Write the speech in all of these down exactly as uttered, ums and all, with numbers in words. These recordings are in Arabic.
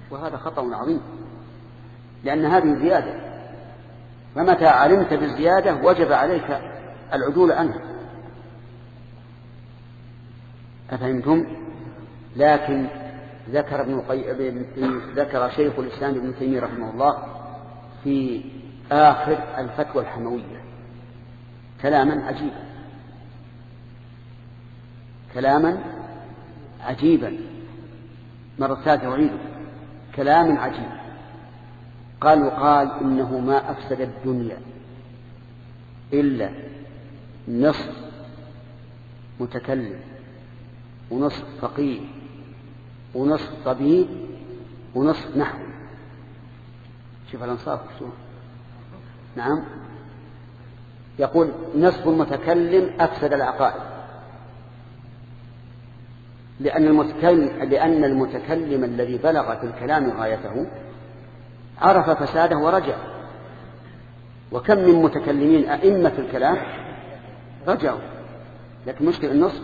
وهذا خطأ عظيم، لأن هذه زيادة، فمتى علمت بالزيادة وجب عليك العدول عنها. أفهمتم؟ لكن ذكر ابن القيم ذكر شيخ الإسلام ابن تيمية رحمه الله في آخر الفتوى الحموية كلاما عجيبا كلاما عجيبا مرة ثالثة أعيده، كلام عجيب. قال وقال إنه ما أفسد الدنيا إلا نصف متكلم ونصف فقيه ونصف طبيب ونصف نحو. شوف الأنصاف شو. نعم، يقول نصف المتكلم أفسد العقائد، لأن المتكلم, لأن المتكلم الذي بلغ في الكلام غايته عرف فساده ورجع. وكم من متكلمين أئمة في الكلام رجعوا، لكن مشكلة النصف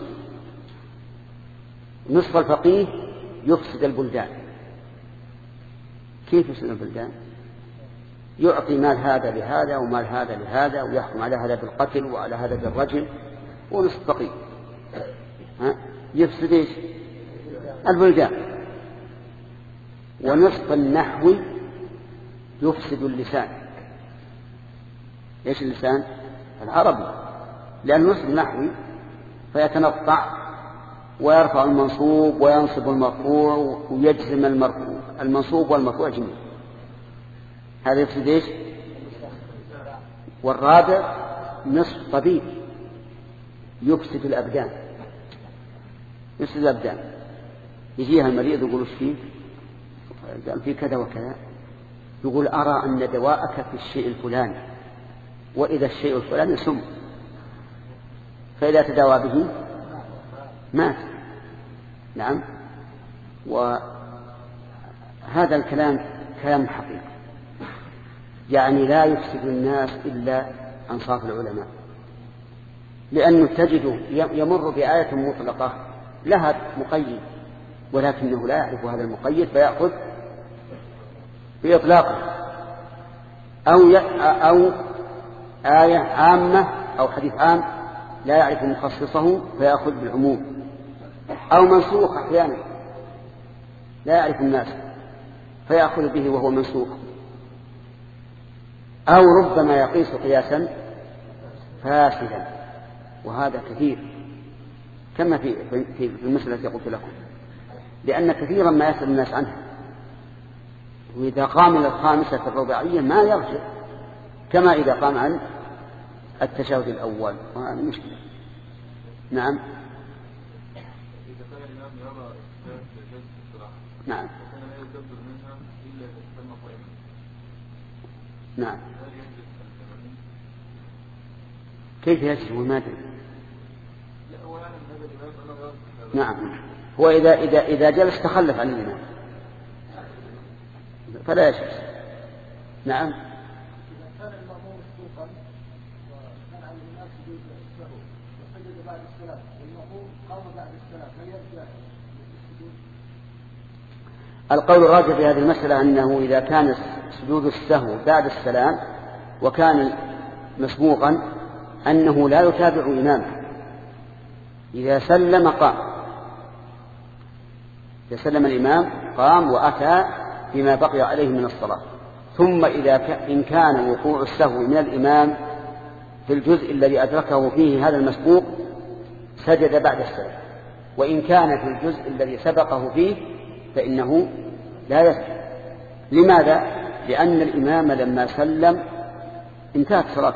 نصف الفقيه يفسد البلدان. كيف يفسد البلدان؟ يعطي مال هذا لهذا ومال هذا لهذا، ويحكم على هذا بالقتل وعلى هذا بالرجل، ونصف فقيه ها يفسد ايش؟ البلدان. ونصف النحو يفسد اللسان. ايش اللسان؟ العربي، لأن نصف النحو فيتنطع ويرفع المنصوب وينصب المرفوع ويجزم المرفوع المنصوب والمرفوع جميع، هذا يفسد ايش؟ والرابع نصف طبيب يفسد الأبدان. يفسد الأبدان، يجيها المريض يقول ايش فيه؟ قال فيه كذا وكذا، يقول أرى أن دواءك في الشيء الفلاني، وإذا الشيء الفلاني سم، فإذا تداوى به مات. نعم، وهذا الكلام كلام حقيقي، يعني لا يفسد الناس إلا أنصاف العلماء، لأنه تجد يمر بآية مطلقة لها مقيد، ولكنه لا يعرف هذا المقيد فيأخذ بإطلاقه، أو أو آية عامة أو حديث عام لا يعرف مخصصه فيأخذ بالعموم، أو منسوخ أحيانا لا يعرف الناس فيأخذ به وهو منسوخ، أو ربما يقيس قياسا فاسدا، وهذا كثير كما في في المسألة التي قلت لكم، لأن كثيرا ما يسأل الناس عنها، وإذا قام إلى الخامسة الرباعية ما يرجع كما إذا قام عن التشهد الأول، وهذا مشكلة. نعم نعم نعم كيف يجب وما نعم هو إذا إذا إذا جلس تخلف عن الإمام فلا يجب. نعم القول الراجح في هذه المسألة أنه إذا كان سجود السهو بعد السلام وكان مسبوقا أنه لا يتابع إمامه، إذا سلم قام، إذا سلم الإمام قام وأتى بما بقي عليه من الصلاة، ثم إذا إن كان وقوع السهو من الإمام في الجزء الذي أدركه فيه هذا المسبوق سجد بعد السلام، وإن كان في الجزء الذي سبقه فيه فإنه لا يسجد. لماذا؟ لأن الإمام لما سلم انتهت صلاته.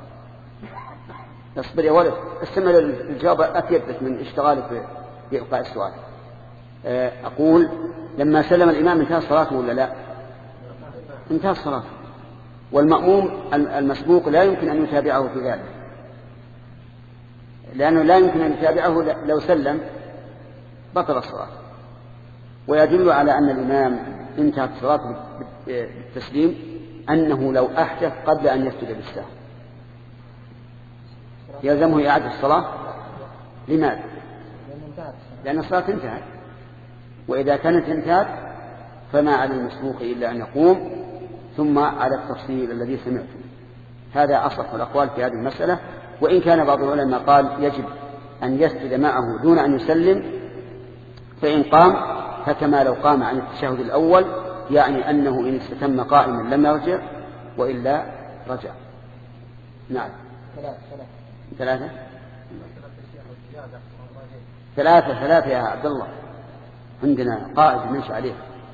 اصبر يا ولد، استمع للجواب أتيبت من اشتغالك بإلقاء السؤال. أقول لما سلم الإمام انتهت صلاته ولا لا؟ انتهت صلاته، والمأموم المسبوق لا يمكن أن يتابعه في ذلك، لأنه لا يمكن أن يتابعه لو سلم بطل الصلاة. ويدل على أن الإمام انتهت صلاته بالتسليم أنه لو أحدث قبل أن يسجد بالسهو يلزمه إعادة الصلاة. لماذا؟ لأن الصلاة انتهت، وإذا كانت انتهت فما على المسبوق إلا أن يقوم ثم على التفصيل الذي سمعته. هذا أصح الأقوال في هذه المسألة، وإن كان بعض العلماء قال يجب أن يسجد معه دون أن يسلم، فإن قام فكما لو قام عن التشهد الأول، يعني أنه إن استتم قائما لم يرجع وإلا رجع. نعم. ثلاثة ثلاثة ثلاثة يا عبد الله، عندنا قائد نمشي عليه.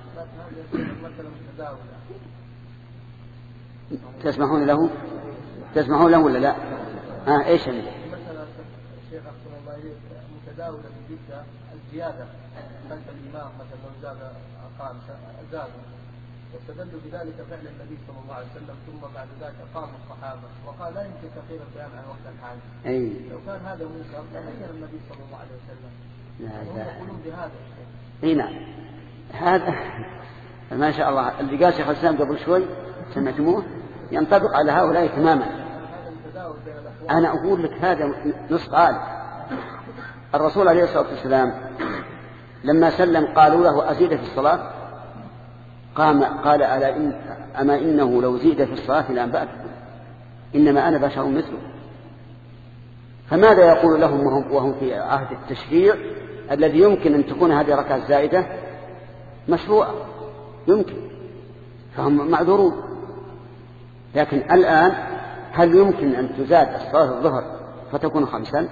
تسمحون له تسمحون له ولا لا؟ ها آه ايش اللي مثلا الشيخ أحسن الله إليك متداولة جدا الزيادة خلف الإمام، مثلا لو زاد أقام زاد، واستدلوا بذلك فعل النبي صلى الله عليه وسلم، ثم بعد ذلك أقام الصحابة وقال لا يمكن تأخير القيام عن وقت الحاجة. أي. لو كان هذا منكر لأخير النبي صلى الله عليه وسلم. هم يقولون بهذا الشيء. اي نعم، هذا ما شاء الله اللي قال شيخ الإسلام قبل شوي سمعتموه ينطبق على هؤلاء تماما. أنا أقول لك هذا نص قال الرسول عليه الصلاة والسلام لما سلم قالوا له أزيد في الصلاة، قام قال ألا إن أما إنه لو زيد في الصلاة لأنبأتكم، إنما أنا بشر مثله. فماذا يقول لهم وهم, وهم في عهد التشريع الذي يمكن أن تكون هذه الركعة الزائدة مشروعة، يمكن، فهم معذورون. لكن الآن هل يمكن أن تزاد الصلاة الظهر فتكون خمسا؟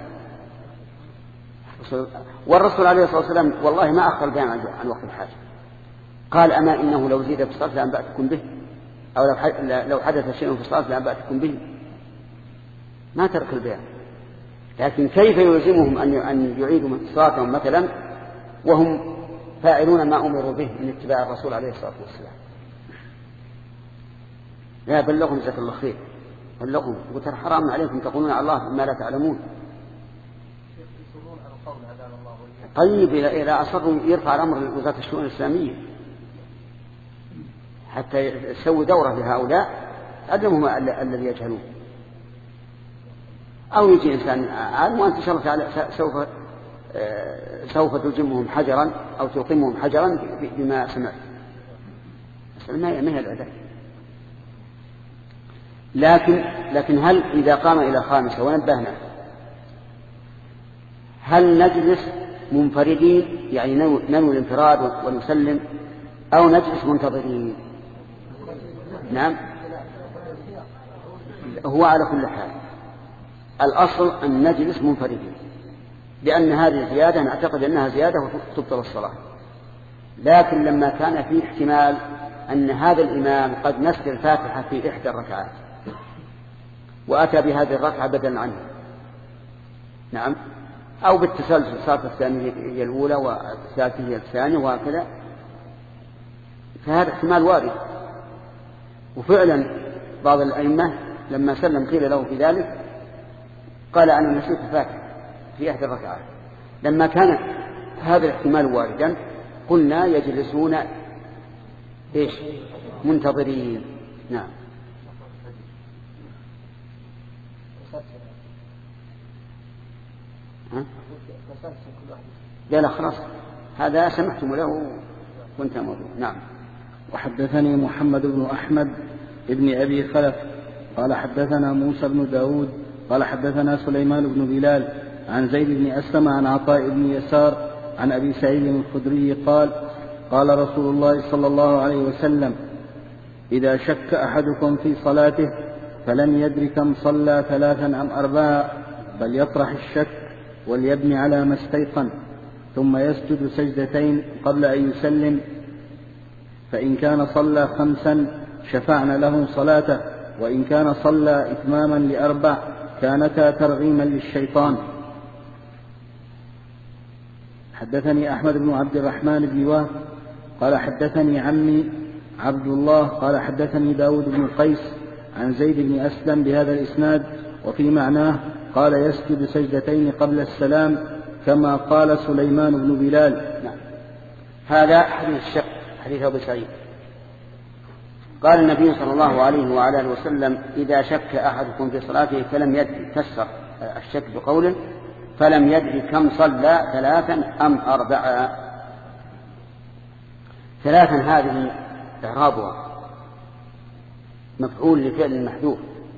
والرسول عليه الصلاة والسلام والله ما أخر البيان عن وقت الحاجة، قال أما إنه لو زيد في الصلاة لأنبأتكم به، أو لو حدث شيء في الصلاة لأنبأتكم به، ما ترك البيان. لكن كيف يلزمهم أن يعيدوا صلاتهم مثلا وهم فاعلون ما أمروا به من اتباع الرسول عليه الصلاة والسلام؟ لا بلغهم جزاك الله خير، بلغهم وترى حرام عليكم تقولون على الله ما لا تعلمون. طيب إذا أصروا يرفع الأمر لوزارة الشؤون الإسلامية حتى يسوي دورة لهؤلاء علمهم الذي يجهلون، أو يجي إنسان عالم وأنت شاء الله تعالى سوف سوف تلجمهم حجرا أو تلقمهم حجرا بما سمعت. ما هي العدل. لكن لكن هل إذا قام إلى خامسة ونبهنا هل نجلس منفردين يعني ننوي الانفراد ونسلم، أو نجلس منتظرين؟ نعم، هو على كل حال الأصل أن نجلس منفردين، لأن هذه الزيادة نعتقد أنها زيادة وتبطل الصلاة. لكن لما كان في احتمال أن هذا الإمام قد نسي الفاتحة في إحدى الركعات وأتى بهذه الركعة بدلا عنها، نعم، أو بالتسلسل صارت الثانية هي الأولى والثالثة هي الثانية وهكذا، فهذا احتمال وارد. وفعلا بعض الأئمة لما سلم قيل له في ذلك قال أنا نسيت الفاتحة في إحدى الركعات. لما كان هذا الاحتمال واردا قلنا يجلسون إيش منتظرين. نعم. ها؟ لا لا خلاص هذا سمحتم له وانت موضوع. نعم. وحدثني محمد بن أحمد ابن أبي خلف قال حدثنا موسى بن داود قال حدثنا سليمان بن بلال عن زيد بن أسلم عن عطاء بن يسار عن أبي سعيد الخدري قال قال رسول الله صلى الله عليه وسلم إذا شك أحدكم في صلاته فلم يدر كم صلى ثلاثا أم أربعا فليطرح الشك وليبني على ما استيقن ثم يسجد سجدتين قبل أن يسلم، فإن كان صلى خمسا شفعنا له صلاته، وإن كان صلى إتماما لأربع كانتا ترغيما للشيطان. حدثني أحمد بن عبد الرحمن بن وهب قال حدثني عمي عبد الله قال حدثني داود بن قيس عن زيد بن أسلم بهذا الإسناد وفي معناه قال يسجد سجدتين قبل السلام كما قال سليمان بن بلال. نعم. هذا حديث الشك، حديث أبو سعيد. قال النبي صلى الله عليه وعلى اله وسلم إذا شك أحدكم في صلاته فلم يدري، فسر الشك بقوله فلم يدري كم صلى ثلاثا أم أربعا. ثلاثا هذه إعرابها مفعول لفعل محذوف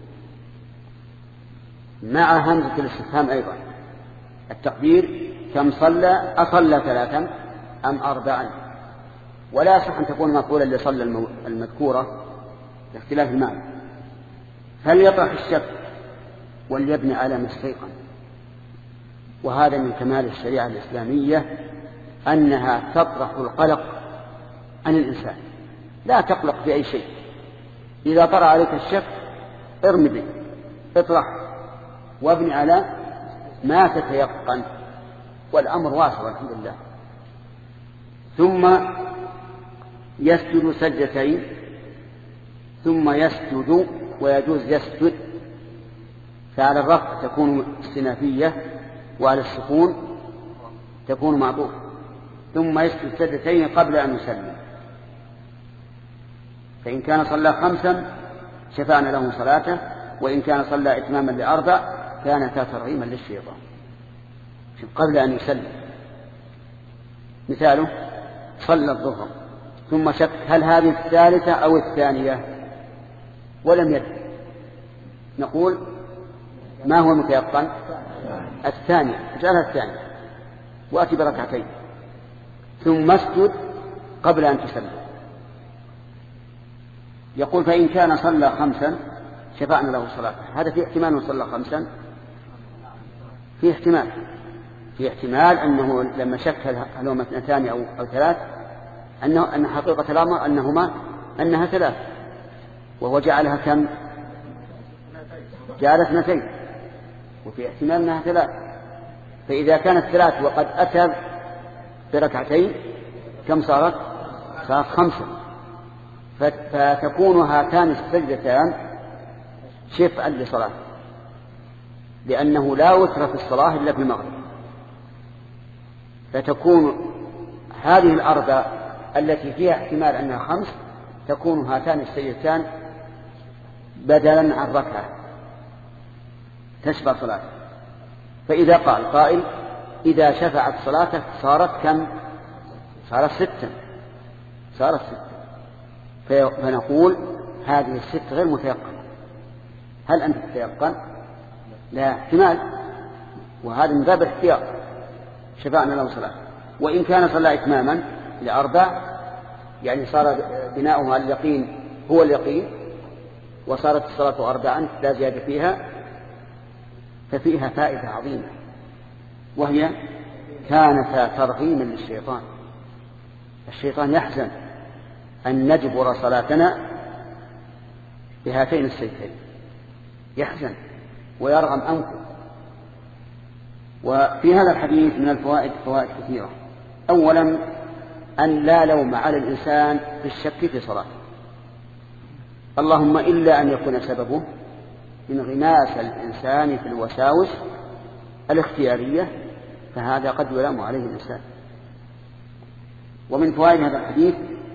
مع همزة الاستفهام أيضا. التقدير كم صلى أصلى ثلاثا أم أربعا، ولا يصح أن تكون مفعولا لصلى المذكورة لاختلاف المعنى. فليطرح الشك وليبني على ما استيقن. وهذا من كمال الشريعة الإسلامية أنها تطرح القلق عن الإنسان، لا تقلق بأي شيء. إذا طرأ عليك الشك ارمي به، اطرح وابني على ما تتيقن، والأمر واسع والحمد لله. ثم يسجد سجدتين، ثم يسجد، ويجوز يسجد، فعلى الرفع تكون استنافية وعلى السكون تكون معطوفة. ثم يسجد سجدتين قبل أن يسلم. فإن كان صلى خمسا شفعنا له صلاته، وإن كان صلى إتماما لأربع كانتا ترغيما للشيطان قبل أن يسلم. مثاله صلى الظهر ثم شك هل هذه الثالثة أو الثانية ولم يدري، نقول ما هو المتيقن؟ الثانية، اجعلها الثانية وأتي بركعتين ثم اسجد قبل أن تسلم. يقول فإن كان صلى خمسا شفعنا له صلاته. هذا في احتمال أنه صلى خمسا، في احتمال في احتمال أنه لما شك هل هما اثنتان أو, أو ثلاث أنه أن حقيقة الأمر أنهما أنها ثلاث، وهو جعلها كم؟ جعل اثنتين، وفي احتمال أنها ثلاث. فإذا كانت ثلاث وقد أتى بركعتين كم صارت؟ صارت خمسة. فتكون هاتان السجدتان شفعا لصلاة، لأنه لا وتر في الصلاة إلا في المغرب. فتكون هذه الأربع التي فيها احتمال أنها خمس تكون هاتان السجدتان بدلا عن ركعة تشفع صلاته. فإذا قال قائل إذا شفعت صلاته صارت كم؟ صارت ستا، صارت ستا. فنقول هذه الست غير متيقنة. هل أنت تتيقن؟ لا، احتمال، وهذا من باب الاحتياط شفعنا له صلاة. وإن كان صلى إتماما لأربع يعني صار بناؤها اليقين هو اليقين وصارت الصلاة أربعا لا زيادة فيها، ففيها فائدة عظيمة، وهي كانتا ترغيما للشيطان. الشيطان يحزن أن نجبر صلاتنا بهاتين السجدتين، يحزن ويرغم أنفه. وفي هذا الحديث من الفوائد فوائد كثيرة. أولا أن لا لوم على الإنسان في الشك في صلاته، اللهم إلا أن يكون سببه انغماس الإنسان في الوساوس الاختيارية، فهذا قد يلام عليه الإنسان. ومن فوائد هذا الحديث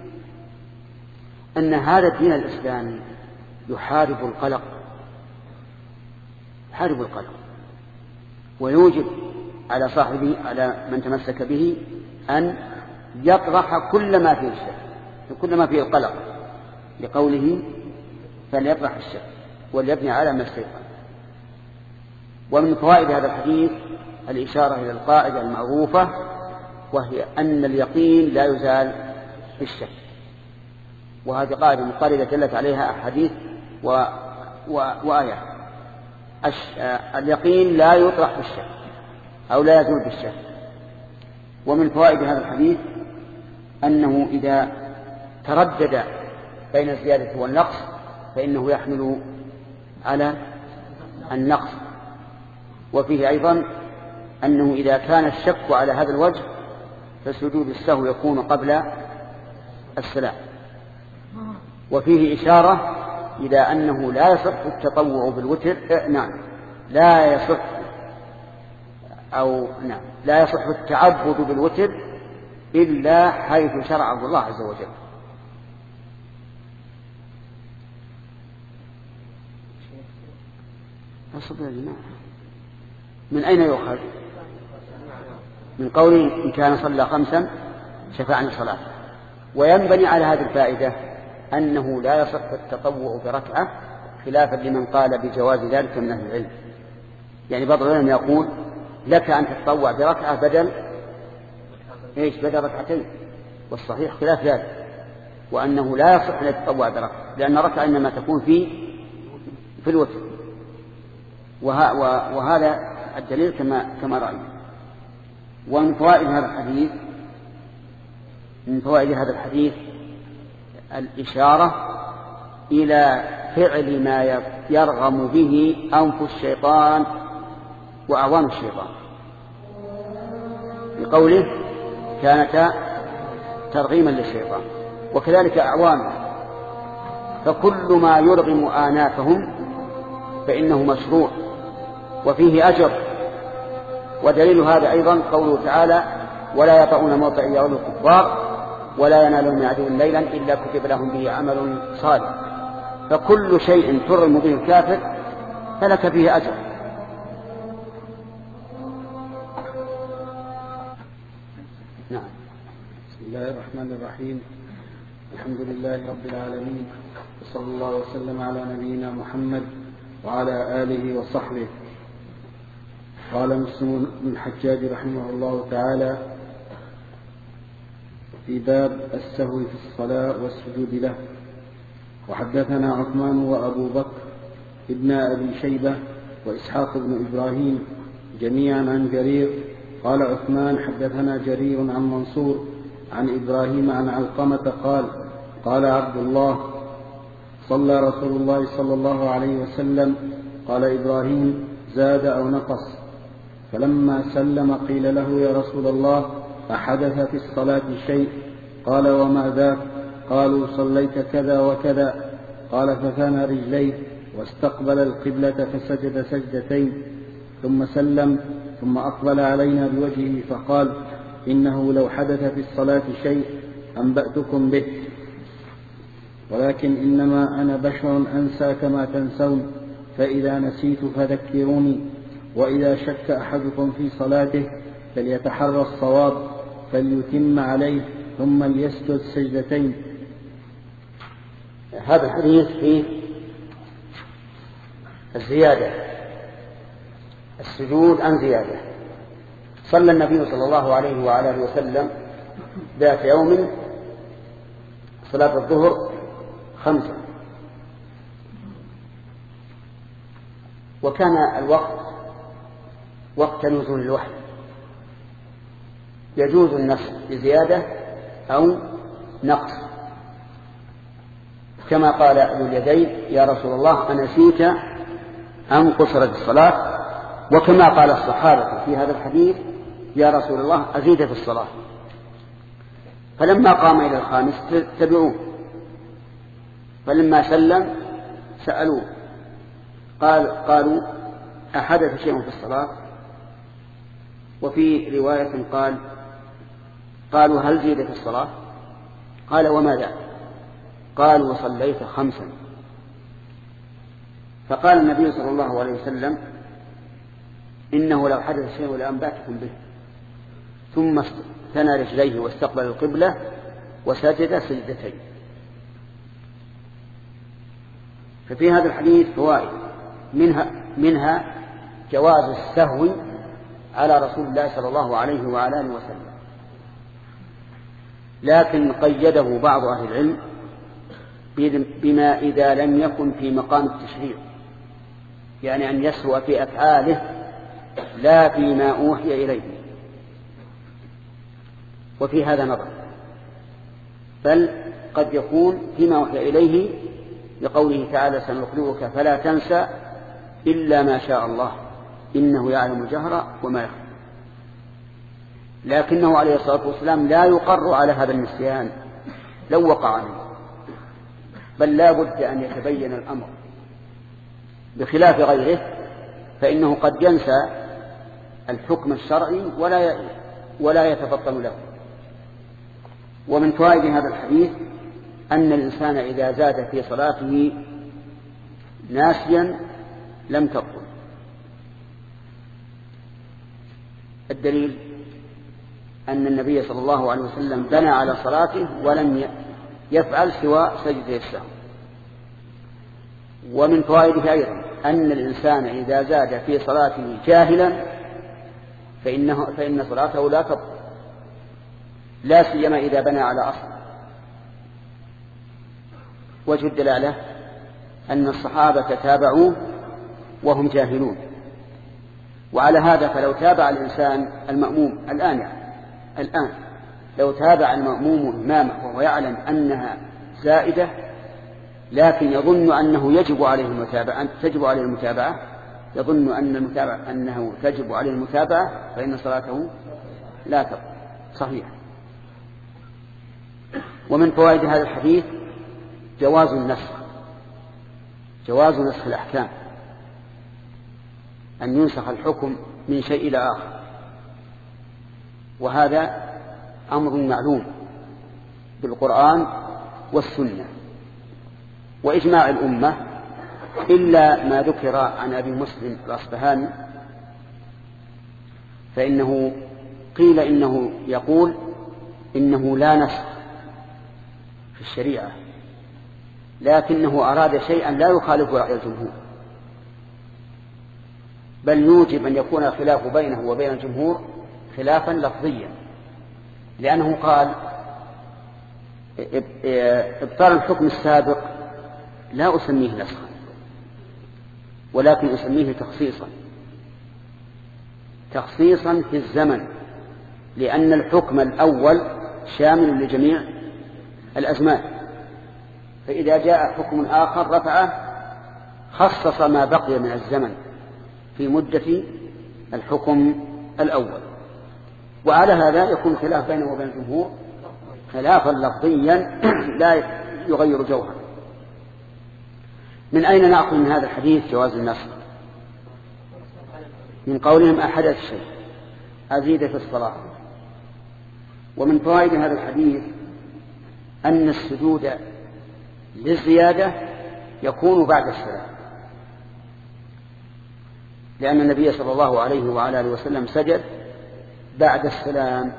أن هذا الدين الإسلامي يحارب القلق، يحارب القلق ويوجب على صاحبه على من تمسك به أن يطرح كل ما فيه الشك، كل ما فيه القلق، لقوله فليطرح الشك وليبني على ما استيقن. ومن فوائد هذا الحديث الإشارة إلى القاعدة المعروفة، وهي أن اليقين لا يزال بالشك، وهذه قاعدة مقارنة دلت عليها أحاديث و... و... وآيات. أش... اليقين لا يطرح بالشك أو لا يزول بالشك. ومن فوائد هذا الحديث أنه إذا تردد بين الزيادة والنقص فإنه يحمل على النقص. وفيه أيضا أنه إذا كان الشك على هذا الوجه فسجود السهو يكون قبل السلام. وفيه إشارة إلى أنه لا يصح التطوع بالوتر، نعم لا يصح أو نعم لا يصح التعبد بالوتر إلا حيث شرعه الله عز وجل. من أين يؤخذ؟ من قوله إن كان صلى خمسا شفعنا صلاة، وينبني على هذه الفائدة أنه لا يصح التطوع بركعة خلافا لمن قال بجواز ذلك من أهل العلم. يعني بعض العلماء يقول لك أن تتطوع بركعة بدل إيش بدل ركعتين، والصحيح خلاف ذلك، وأنه لا يصح أن يتطوع بركعة، لأن ركعة إنما تكون في في الوتر، وه وهذا الدليل كما كما رأينا. ومن فوائد هذا الحديث من فوائد هذا الحديث الإشارة إلى فعل ما يرغم به أنف الشيطان وأعوان الشيطان، بقوله كانتا ترغيما للشيطان، وكذلك أعوانه، فكل ما يرغم آنافهم فإنه مشروع وفيه أجر. ودليل هذا أيضا قوله تعالى ولا يطعون موطئ يغلو الكفار ولا ينالون من عدو ليلا إلا كتب لهم به عمل صالح. فكل شيء ترغم به الكافر فلك فيه أجر. نعم. بسم الله الرحمن الرحيم. الحمد لله رب العالمين، وصلى الله وسلم على نبينا محمد وعلى آله وصحبه. قال مسلم بن الحجاج رحمه الله تعالى في باب السهو في الصلاة والسجود له. وحدثنا عثمان وأبو بكر ابن أبي شيبة وإسحاق بن إبراهيم جميعا عن جرير. قال عثمان حدثنا جرير عن منصور عن إبراهيم عن علقمة قال قال عبد الله صلى رسول الله صلى الله عليه وسلم. قال إبراهيم زاد أو نقص. فلما سلم قيل له يا رسول الله أحدث في الصلاة شيء؟ قال وما ذاك؟ قالوا صليت كذا وكذا. قال فثنى رجليه واستقبل القبلة فسجد سجدتين ثم سلم ثم أقبل علينا بوجهه فقال إنه لو حدث في الصلاة شيء أنبأتكم به، ولكن إنما أنا بشر أنسى كما تنسون، فإذا نسيت فذكروني. وإذا شك أحدكم في صلاته فليتحرى الصواب فليتم عليه ثم ليسجد سجدتين. هذا الحديث فيه الزيادة، السجود عن زيادة. صلى النبي صلى الله عليه وعلى اله وسلم ذات يوم صلاة الظهر خمسة، وكان الوقت وقت نزول الوحي، يجوز النص بزيادة أو نقص، كما قال ذو اليدين يا رسول الله أنسيت أم قصرت الصلاة؟ وكما قال الصحابة في هذا الحديث يا رسول الله أزيد في الصلاة. فلما قام إلى الخامس تبعوه، فلما سلم سألوه قال قالوا أحدث شيء في الصلاة؟ وفي رواية قال قالوا هل زيد في الصلاة؟ قال وما ذاك؟ قالوا صليت خمسا. فقال النبي صلى الله عليه وسلم إنه لو حدث شيء لأنبأتكم به. ثم ثنى رجليه واستقبل القبلة وسجد سجدتين. ففي هذا الحديث فوائد، منها منها جواز السهو على رسول الله صلى الله عليه وعلى آله وسلم، لكن قيده بعض أهل العلم بما إذا لم يكن في مقام التشريع، يعني أن يسهو في أفعاله لا فيما أوحي إليه. وفي هذا نظر، بل قد يكون فيما أوحي إليه لقوله تعالى سنقرئك فلا تنسى إلا ما شاء الله إنه يعلم الجهر وما يخفى. لكنه عليه الصلاة والسلام لا يقر على هذا النسيان لو وقع عليه، بل لا بد أن يتبين الأمر، بخلاف غيره فإنه قد ينسى الحكم الشرعي ولا ولا يتفطن له. ومن فوائد هذا الحديث أن الإنسان إذا زاد في صلاته ناسيا لم تبطل. الدليل أن النبي صلى الله عليه وسلم بنى على صلاته ولم يفعل سوى سجدة السهو. ومن فوائده أيضا أن الإنسان إذا زاد في صلاته جاهلا فإنه فإن صلاته لا تبطل، لا سيما إذا بنى على أصل. وجه الدلالة أن الصحابة تابعوه وهم جاهلون، وعلى هذا فلو تابع الإنسان المأموم الآن يعني الآن لو تابع المأموم إمامه وهو يعلم أنها زائدة لكن يظن أنه يجب عليه المتابعة تجب عليه المتابعة يظن أن المتابعة أنه تجب عليه المتابعة فإن صلاته لا تبطل صحيح. ومن فوائد هذا الحديث جواز النسخ جواز نسخ الأحكام، أن ينسخ الحكم من شيء إلى آخر، وهذا أمر معلوم بالقرآن والسنة وإجماع الأمة، إلا ما ذكر عن أبي مسلم الأصبهاني فإنه قيل إنه يقول إنه لا نسخ في الشريعة، لكنه أراد شيئا لا يخالف رأي الجمهور، بل يوجب أن يكون الخلاف بينه وبين الجمهور خلافا لفظيا، لأنه قال إبطال الحكم السابق لا أسميه نسخا ولكن أسميه تخصيصا تخصيصا في الزمن، لأن الحكم الأول شامل لجميع الأزمان، فإذا جاء حكم آخر رفعه خصص ما بقي من الزمن في مدة الحكم الأول. وعلى هذا يكون خلاف بينه وبين الجمهور خلافا لفظيا لا يغير جوهرا. من أين نأخذ من هذا الحديث جواز النسخ؟ من قولهم أحدث شيء أزيد في الصلاة. ومن فوائد هذا الحديث أن السجود للزيادة يكون بعد السلام، لأن النبي صلى الله عليه وعلى آله وسلم سجد بعد السلام،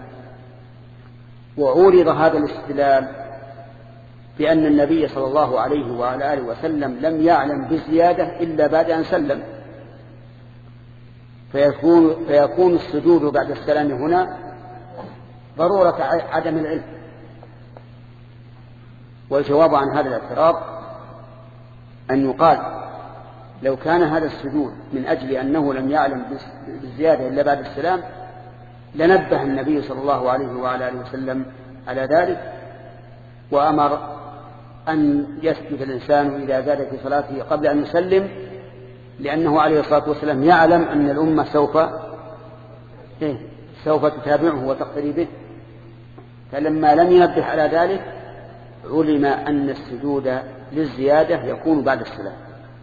وعورض هذا الاستدلال بأن النبي صلى الله عليه وعلى آله وسلم لم يعلم بالزيادة إلا بعد أن سلم، فيكون, فيكون السجود بعد السلام هنا ضرورة عدم العلم. والجواب عن هذا الاعتراض أن يقال لو كان هذا السجود من أجل أنه لم يعلم بالزيادة إلا بعد السلام لنبه النبي صلى الله عليه وعلى آله وسلم على ذلك، وأمر أن يسجد الإنسان إذا زاد في صلاته قبل أن يسلم، لأنه عليه الصلاة والسلام يعلم أن الأمة سوف إيه سوف تتابعه وتقتدي به، فلما لم ينبه على ذلك علم أن السجود للزيادة يكون بعد السلام.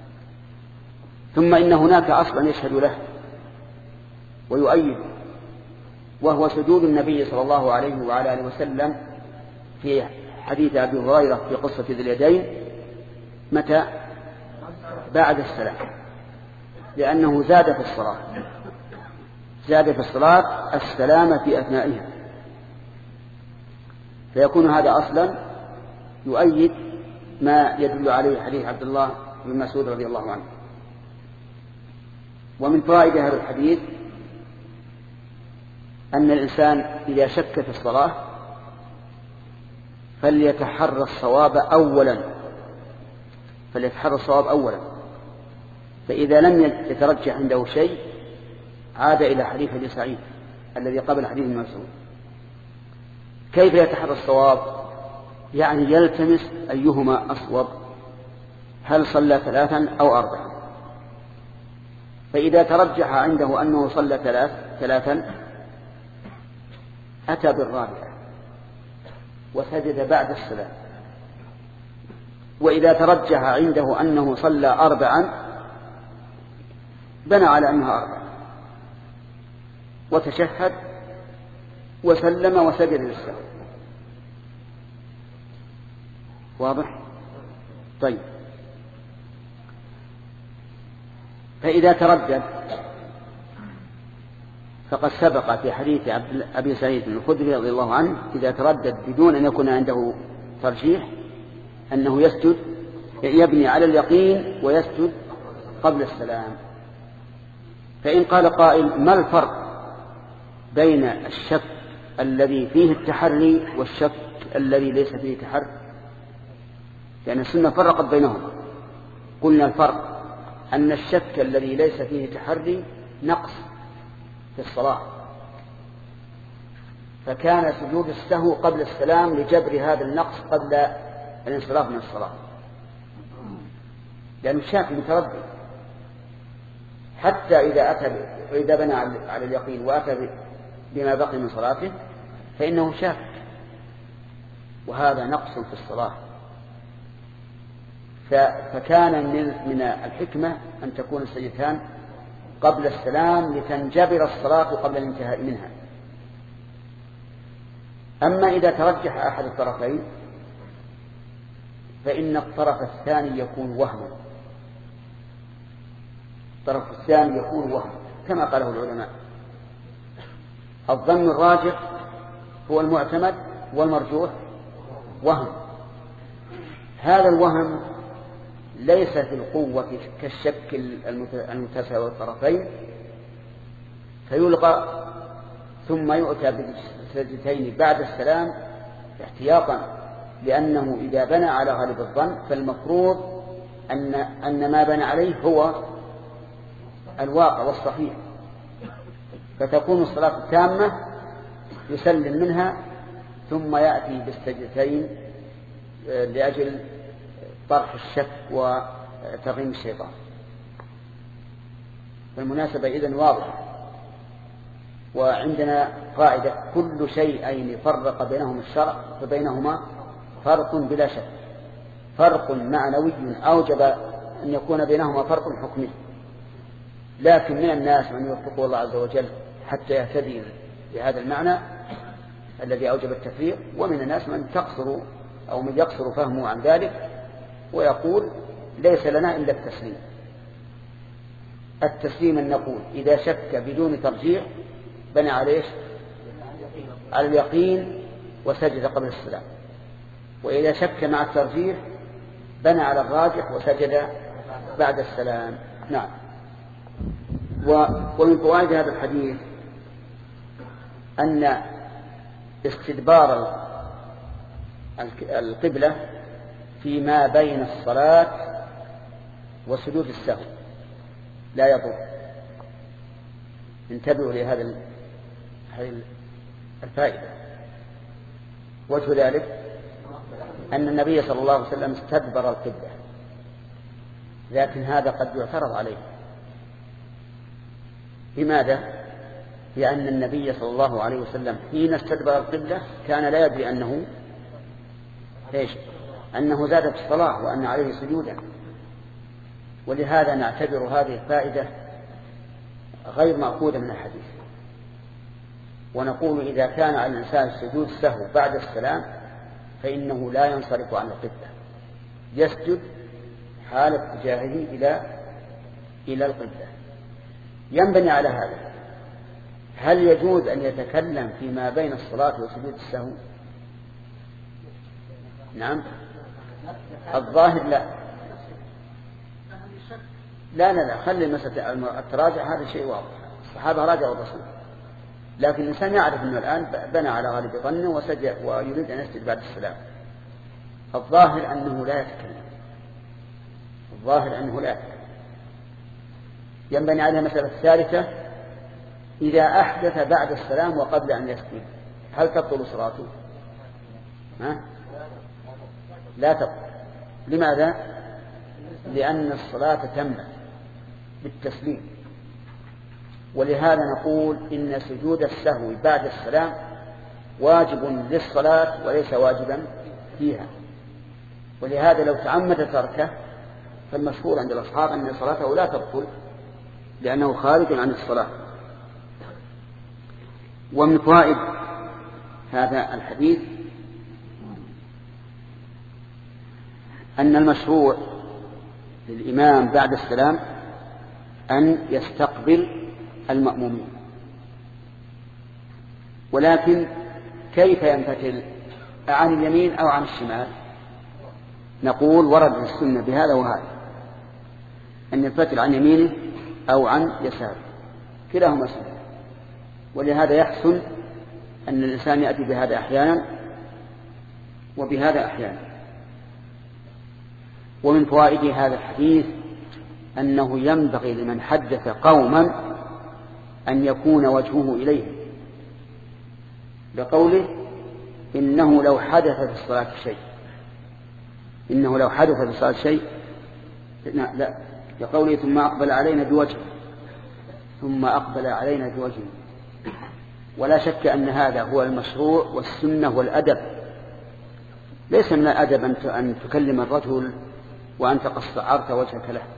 ثم إن هناك أصلا يشهد له ويؤيد، وهو سجود النبي صلى الله عليه وعلى آله وسلم في حديث أبي هريرة في قصة ذي اليدين متى؟ بعد السلام، لأنه زاد في الصلاة زاد في الصلاة السلام في أثنائها، فيكون هذا أصلا يؤيد ما يدل عليه حديث عبد الله بن مسعود رضي الله عنه. ومن فوائد هذا الحديث أن الإنسان إذا شك في الصلاة فليتحرى الصواب أولا فليتحرى الصواب أولا فإذا لم يترجح عنده شيء عاد إلى حديث أبي سعيد الذي قبل حديث ابن مسعود. كيف يتحرى الصواب؟ يعني يلتمس أيهما أصوب، هل صلى ثلاثا أو أربعا، فإذا ترجح عنده أنه صلى ثلاث ثلاثا أتى بالرابعة وسجد بعد السلام، وإذا ترجح عنده أنه صلى أربعا بنى على أنها أربعة وتشهد وسلم وسجد للسهو. واضح؟ طيب، فإذا تردد فقد سبق في حديث أبي سعيد الخدري رضي الله عنه إذا تردد بدون أن يكون عنده ترجيح أنه يسجد يبني على اليقين ويسجد قبل السلام. فإن قال قائل ما الفرق بين الشك الذي فيه التحري والشك الذي ليس فيه تحري؟ لأن السنة فرقت بينهما. قلنا الفرق أن الشك الذي ليس فيه تحري نقص في الصلاة، فكان سجود السهو قبل السلام لجبر هذا النقص قبل الانصراف من الصلاة، لأنه شاك متردد. حتى إذا أتى وإذا بنى على اليقين وأتى بما بقي من صلاته فإنه شاك، وهذا نقص في الصلاة. فكان من الحكمة أن تكون السجدتان قبل السلام لتنجبر الصلاة قبل الانتهاء منها. أما إذا ترجح أحد الطرفين فإن الطرف الثاني يكون وهما، الطرف الثاني يكون وهما كما قاله العلماء. الظن الراجح هو المعتمد والمرجوح وهم. هذا الوهم ليس في القوة كالشك المتساوي الطرفين فيلغى ثم يؤتى بالسجدتين بعد السلام احتياطا، لأنه إذا بنى على غالب الظن فالمفروض أن, أن ما بنى عليه هو الواقع والصحيح، فتكون الصلاة تامة يسلم منها ثم يأتي بالسجدتين لأجل طرح الشك وترغيم الشيطان. فالمناسبة إذن واضحة. وعندنا قاعدة كل شيئين فرق بينهما الشرع فبينهما فرق بلا شك. فرق معنوي أوجب أن يكون بينهما فرق حكمي، لكن من الناس من يوفقه الله عز وجل حتى يهتدي بهذا المعنى الذي أوجب التفريق، ومن الناس من تقصر أو من يقصر فهمه عن ذلك ويقول ليس لنا إلا التسليم. التسليم أن نقول إذا شك بدون ترجيح بنى عليه على اليقين وسجد قبل السلام، وإذا شك مع الترجيح بنى على الراجح وسجد بعد السلام. نعم. ومن فوائد هذا الحديث أن استدبار القبلة فيما بين الصلاة وسجود السهو لا يضر. انتبهوا لهذا الفائدة. وجه ذلك أن النبي صلى الله عليه وسلم استدبر القبلة، لكن هذا قد يعترض عليه. لماذا؟ لأن النبي صلى الله عليه وسلم حين استدبر القبلة كان لا يدري أنه إيش؟ أنه زاد في الصلاة وأن عليه سجودا. ولهذا نعتبر هذه الفائدة غير مأخوذة من الحديث، ونقول إذا كان على الإنسان سجود السهو بعد السلام فإنه لا ينصرف عن القبلة، يسجد حال اتجاهه إلى إلى القبلة. ينبني على هذا هل يجوز أن يتكلم فيما بين الصلاة وسجود السهو؟ نعم. الظاهر لا لا لا, لا. خلي مسألة التراجع هذا شيء واضح، الصحابة راجعوا الرسول، لكن الإنسان يعرف أنه الآن بنى على غالب ظنه وسجد ويريد أن يسجد بعد السلام. الظاهر أنه لا يتكلم، الظاهر أنه لا يتكلم. ينبني عليها مسألة الثالثة: إذا أحدث بعد السلام وقبل أن يسجد هل تبطل صلاته؟ ها؟ لا تبطل. لماذا؟ لأن الصلاة تمت بالتسليم. ولهذا نقول إن سجود السهو بعد السلام واجب للصلاة وليس واجبا فيها. ولهذا لو تعمد تركه فالمشهور عند الأصحاب أن صلاته لا تبطل لأنه خارج عن الصلاة. ومن فوائد هذا الحديث أن المشروع للإمام بعد السلام أن يستقبل المأمومين ولكن كيف ينفتل، عن اليمين أو عن الشمال؟ نقول ورد السنة بهذا وهذا، أن ينفتل عن يمينه أو عن يساره، كلاهما سنة. ولهذا يحسن أن الإنسان يأتي بهذا أحيانا وبهذا أحيانا. ومن فوائد هذا الحديث أنه ينبغي لمن حدث قوما أن يكون وجهه إليهم، بقوله إنه لو حدث في الصلاة شيء، إنه لو حدث في الصلاة شيء لا, لا. بقوله ثم أقبل علينا بوجهه، ثم أقبل علينا بوجهه. ولا شك أن هذا هو المشروع والسنة والأدب. ليس من الأدب أن تكلم الرجل وأنت قد استعرت وجهك له.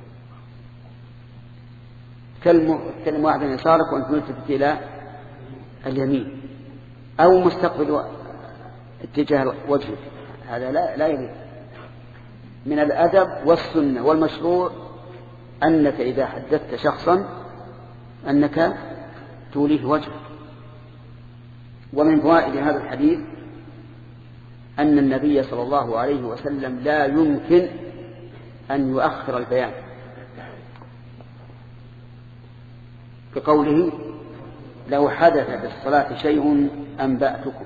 تكلم واحدا يسارك وأنت ملتفت إلى اليمين أو مستقبل اتجاه وجهك، هذا لا لا يليق. من الأدب والسنة والمشروع أنك إذا حدثت شخصا أنك توليه وجهك. ومن فوائد هذا الحديث أن النبي صلى الله عليه وسلم لا يمكن أن يؤخر البيان، بقوله لو حدث في الصلاة شيء أنبأتكم.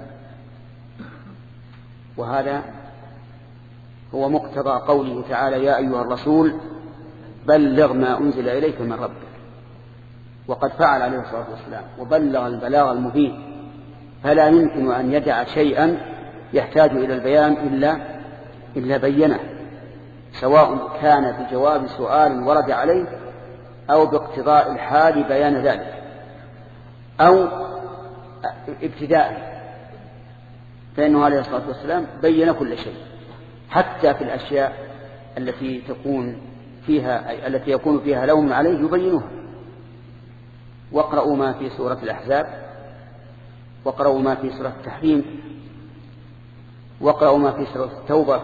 وهذا هو مقتضى قوله تعالى يا أيها الرسول بلغ ما أنزل إليك من ربك. وقد فعل عليه الصلاة والسلام وبلغ البلاغ المبين، فلا يمكن أن يدع شيئا يحتاج إلى البيان إلا إلا بينه، سواء كان بجواب سؤال ورد عليه أو باقتضاء الحال بيان ذلك أو ابتداء، فإنه عليه الصلاة والسلام بين كل شيء حتى في الأشياء التي تكون فيها التي يكون فيها لوم عليه يبينها. واقرأوا ما في سورة الأحزاب، واقرأوا ما في سورة التحريم، واقرأوا ما في سورة التوبة،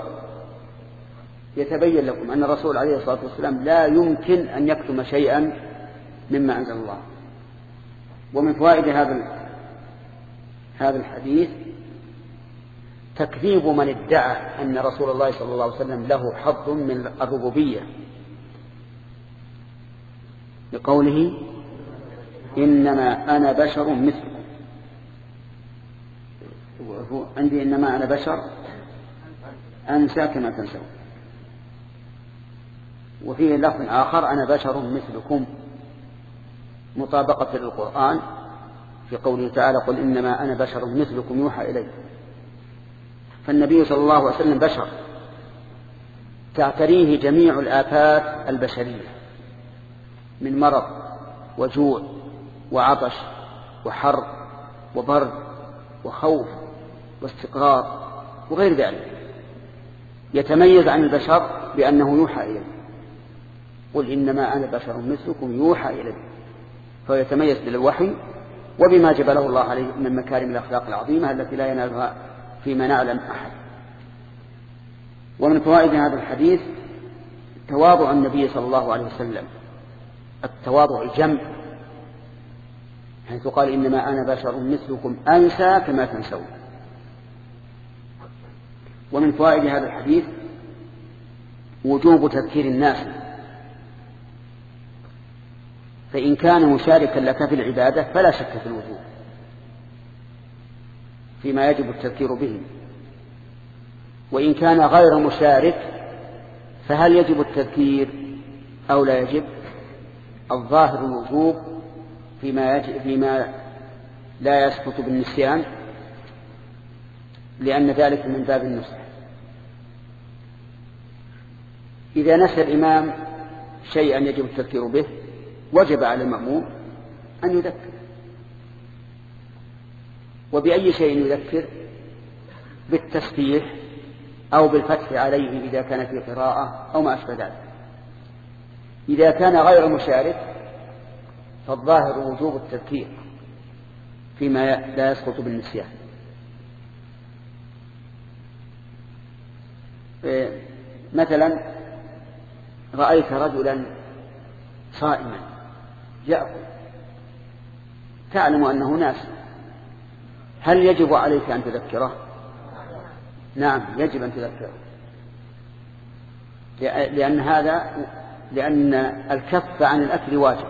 يتبين لكم أن الرسول عليه الصلاة والسلام لا يمكن أن يكتم شيئا مما أنزل الله. ومن فوائد هذا هذا الحديث تكذيب من ادعى أن رسول الله صلى الله عليه وسلم له حظ من الربوبية، بقوله إنما أنا بشر مثلكم. عندي إنما أنا بشر أنسى كما تنسون. وفيه لفظ آخر أنا بشر مثلكم، مطابقة للقرآن في قوله تعالى قل إنما أنا بشر مثلكم يوحى إلي. فالنبي صلى الله عليه وسلم بشر تعتريه جميع الآفات البشرية من مرض وجوع وعطش وحر وبرد وخوف واستقرار وغير ذلك. يتميز عن البشر بأنه يوحى إليه، قل إنما أنا بشر مثلكم يوحى إليه، فيتميز بالوحي وبما جبله الله عليه من مكارم الأخلاق العظيمة التي لا ينالها فيما نعلم أحد. ومن فوائد هذا الحديث تواضع النبي صلى الله عليه وسلم، التواضع الجم، حيث قال إنما أنا بشر مثلكم أنسى كما تنسون. ومن فوائد هذا الحديث وجوب تذكير الناس، فإن كان مشاركا لك في العبادة فلا شك في الوجوب فيما يجب التذكير به، وإن كان غير مشارك فهل يجب التذكير أو لا يجب؟ الظاهر الوجوب فيما, يجب فيما لا يسقط بالنسيان، لأن ذلك من باب النصح. إذا نسى الإمام شيئا يجب التذكير به وجب على المأموم أن يذكر. وبأي شيء يذكر؟ بالتسبيح أو بالفتح عليه إذا كان في قراءة أو ما أشبه ذلك. إذا كان غير مشارك فالظاهر وجوب التذكير فيما لا يسقط بالنسيان. مثلا رأيت رجلا صائما يأكل، تعلم أنه ناس، هل يجب عليك أن تذكره؟ نعم يجب أن تذكره، لأن هذا لأن الكف عن الأكل واجب،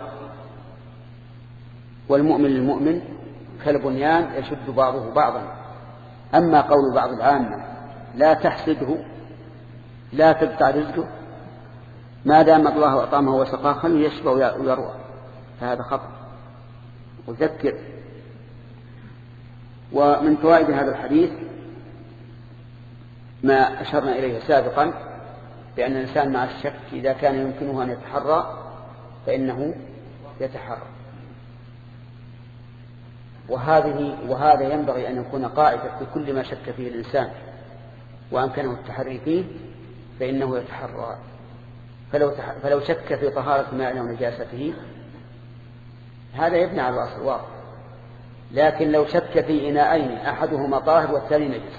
والمؤمن للمؤمن كالبنيان يشد بعضه بعضا. أما قول بعض العامة لا تحسده لا تقطع رزقه ما دام الله أطعمه وسقاه خليه يشبع ويروى، فهذا خطأ. وذكر. ومن فوائد هذا الحديث ما أشرنا إليه سابقا بأن الإنسان مع الشك إذا كان يمكنه أن يتحرى فإنه يتحرى، وهذه وهذا ينبغي أن يكون قاعدة في كل ما شك فيه الإنسان وأمكنه التحري فيه فإنه يتحرى. فلو, فلو شك في طهارة ماء أو نجاسته هذا يبنى على الأصل واضح، لكن لو شك في إناءين أحدهما طاهر والثاني نجس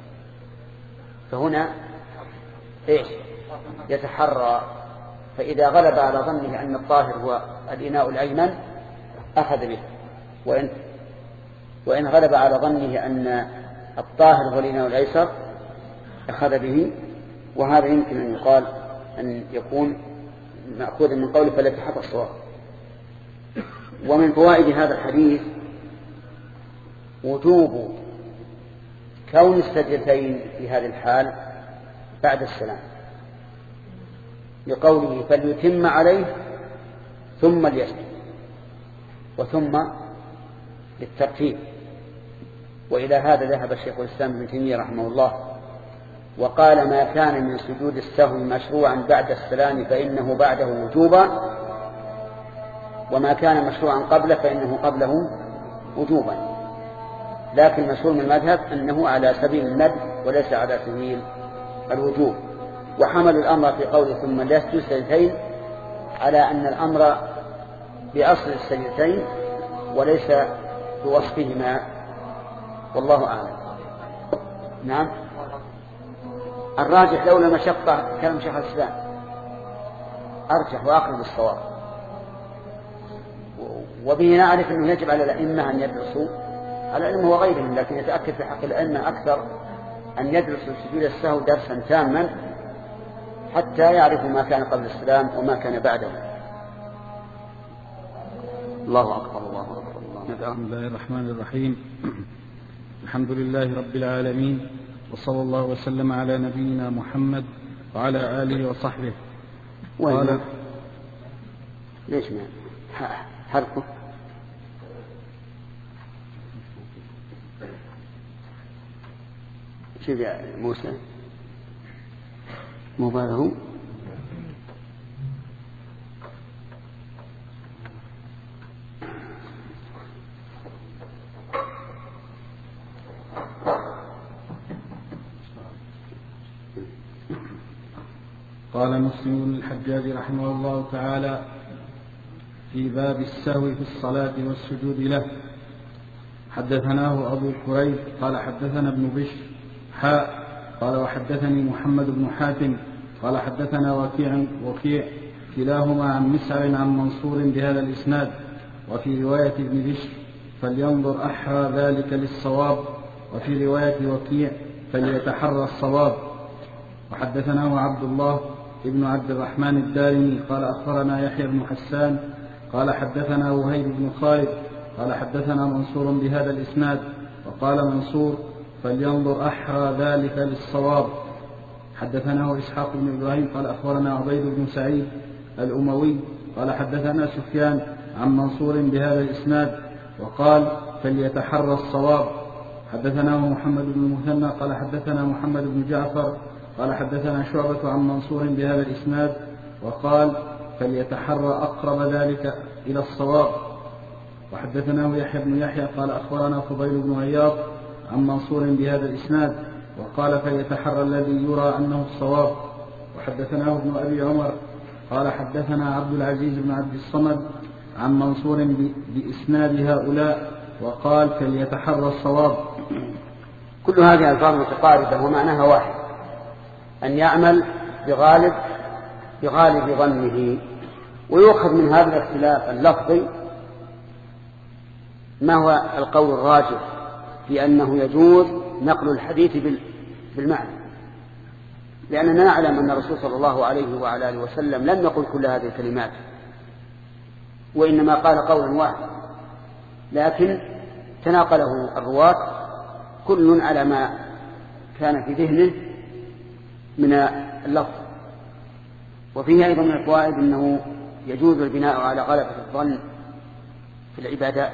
فهنا إيش؟ يتحرى. فإذا غلب على ظنه أن الطاهر هو الإناء الأيمن أخذ به، وإن, وإن غلب على ظنه أن الطاهر هو الإناء الأيسر أخذ به. وهذا يمكن أن يقال أن يكون مأخوذا من قوله فليتحرى الصواب. ومن فوائد هذا الحديث وجوب كون السجدتين في هذه الحال بعد السلام، لقوله فليتم عليه ثم ليسجد، وثم للترتيب. وإلى هذا ذهب الشيخ الإسلام ابن تيمية رحمه الله وقال ما كان من سجود السهو مشروعا بعد السلام فإنه بعده وجوبا، وما كان مشروعا قبله فإنه قبله وجوبا. لكن مشهور من المذهب أنه على سبيل الندب وليس على سبيل الوجوب. وحمل الأمر في قوله ثم ليسجد السجدتين على أن الأمر بأصل السجدتين وليس بوصفهما، والله أعلم. نعم الراجح لولا مشقة كلام شيخ الإسلام أرجح وأقرب الصواب، وبه نعرف أنه يجب على الأئمة أن يدرسوا على العلم وغيرهم، لكن يتأكد في حق الأئمة أكثر أن يدرسوا سجود السهو درسا تاما حتى يعرفوا ما كان قبل السلام وما كان بعده. الله أكبر الله أكبر الله. بسم الله الرحمن الرحيم. الحمد لله رب العالمين، وصلى الله وسلم على نبينا محمد وعلى آله وصحبه. قال ليش ما حركه شوف يا موسى مباله قال مسلم بن الحجاج رحمه الله تعالى في باب السهو في الصلاة والسجود له: حدثناه أبو كريب قال حدثنا ابن بشر حاء قال وحدثني محمد بن حاتم قال حدثنا وكيع وكيع كلاهما عن مسعر عن منصور بهذا الإسناد. وفي رواية ابن بشر فلينظر أحرى ذلك للصواب، وفي رواية وكيع فليتحرى الصواب. وحدثناه عبد الله ابن عبد الرحمن الدارمي قال أخبرنا يحيى بن حسان قال حدثنا وهيب بن خالد قال حدثنا منصور بهذا الإسناد. وقال منصور فلينظر أحرى ذلك للصواب. حدثناه إسحاق بن إبراهيم قال أخبرنا عبيد بن سعيد الأموي قال حدثنا سفيان عن منصور بهذا الإسناد وقال فليتحرى الصواب. حدثناه محمد بن المثنى قال حدثنا محمد بن جعفر قال حدثنا شعبة عن منصور بهذا الإسناد وقال فليتحرى أقرب ذلك إلى الصواب. وحدثناه يحيى بن يحيى قال أخبرنا فضيل بن عياض عن منصور بهذا الإسناد وقال فليتحرى الذي يرى أنه الصواب. وحدثناه ابن أبي عمر قال حدثنا عبد العزيز بن عبد الصمد عن منصور بإسناد هؤلاء وقال فليتحرى الصواب. كل هذه الفاظ متقاربة ومعناها واحد، أن يعمل بغالب بغالب ظنه. ويؤخذ من هذا الاختلاف اللفظي ما هو القول الراجح في أنه يجوز نقل الحديث بالمعنى، لأننا نعلم أن الرسول صلى الله عليه وعلى آله وسلم لم يقل كل هذه الكلمات، وإنما قال قولا واحدا، لكن تناقله الرواة كل على ما كان في ذهنه من اللفظ. وفيه أيضا من الفوائد أنه يجوز البناء على غلبة الظن في العبادات،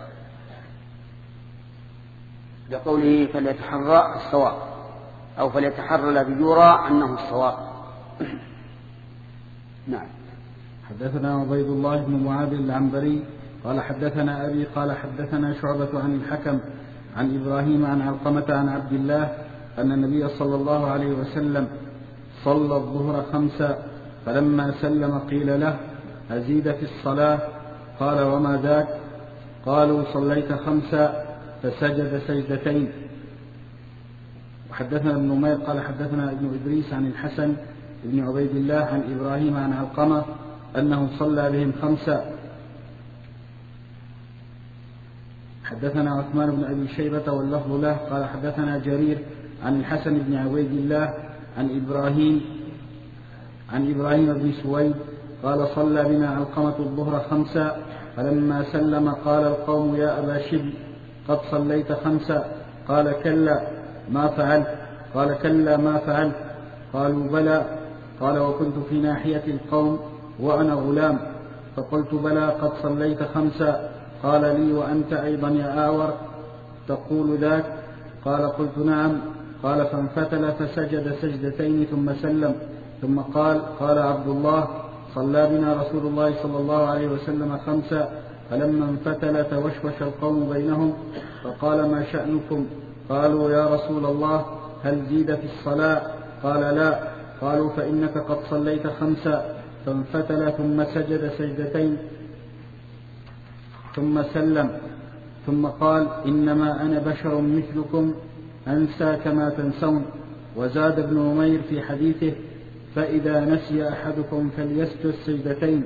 لقوله فليتحرى الصواب أو فليتحرى الذي يرى أنه الصواب. نعم. حدثنا عبيد الله بن معاذ العنبري قال حدثنا أبي قال حدثنا شعبة عن الحكم عن إبراهيم عن علقمة عن عبد الله أن النبي صلى الله عليه وسلم صلى الظهر خمسا، فلما سلم قيل له أزيد في الصلاة؟ قال وما ذاك؟ قالوا صليت خمسا، فسجد سجدتين. وحدثنا ابن نمير قال حدثنا ابن إدريس عن الحسن بن عبيد الله عن إبراهيم عن علقمة أنه صلى بهم خمسا. حدثنا عثمان بن أبي شيبة واللفظ له قال حدثنا جرير عن الحسن بن عبيد الله عن إبراهيم عن إبراهيم بن سويد قال صلى بنا علقمة الظهر خمسا، فلما سلم قال القوم يا أبا شبل قد صليت خمسا؟ قال كلا ما فعلت؟ قال كلا ما فعلت؟ قالوا بلى. قال وكنت في ناحية القوم وأنا غلام، فقلت بلى قد صليت خمسا. قال لي وأنت أيضا يا آور تقول ذاك؟ قال قلت نعم. قال فانفتل فسجد سجدتين ثم سلم، ثم قال قال عبد الله صلى بنا رسول الله صلى الله عليه وسلم خمسا، فلما انفتل توشوش القوم بينهم فقال ما شأنكم؟ قالوا يا رسول الله هل زيد في الصلاة؟ قال لا. قالوا فإنك قد صليت خمسا. فانفتل ثم سجد سجدتين ثم سلم، ثم قال إنما أنا بشر مثلكم أنسى كما تنسون. وزاد ابن نمير في حديثه فإذا نسي أحدكم فليسجد سجدتين.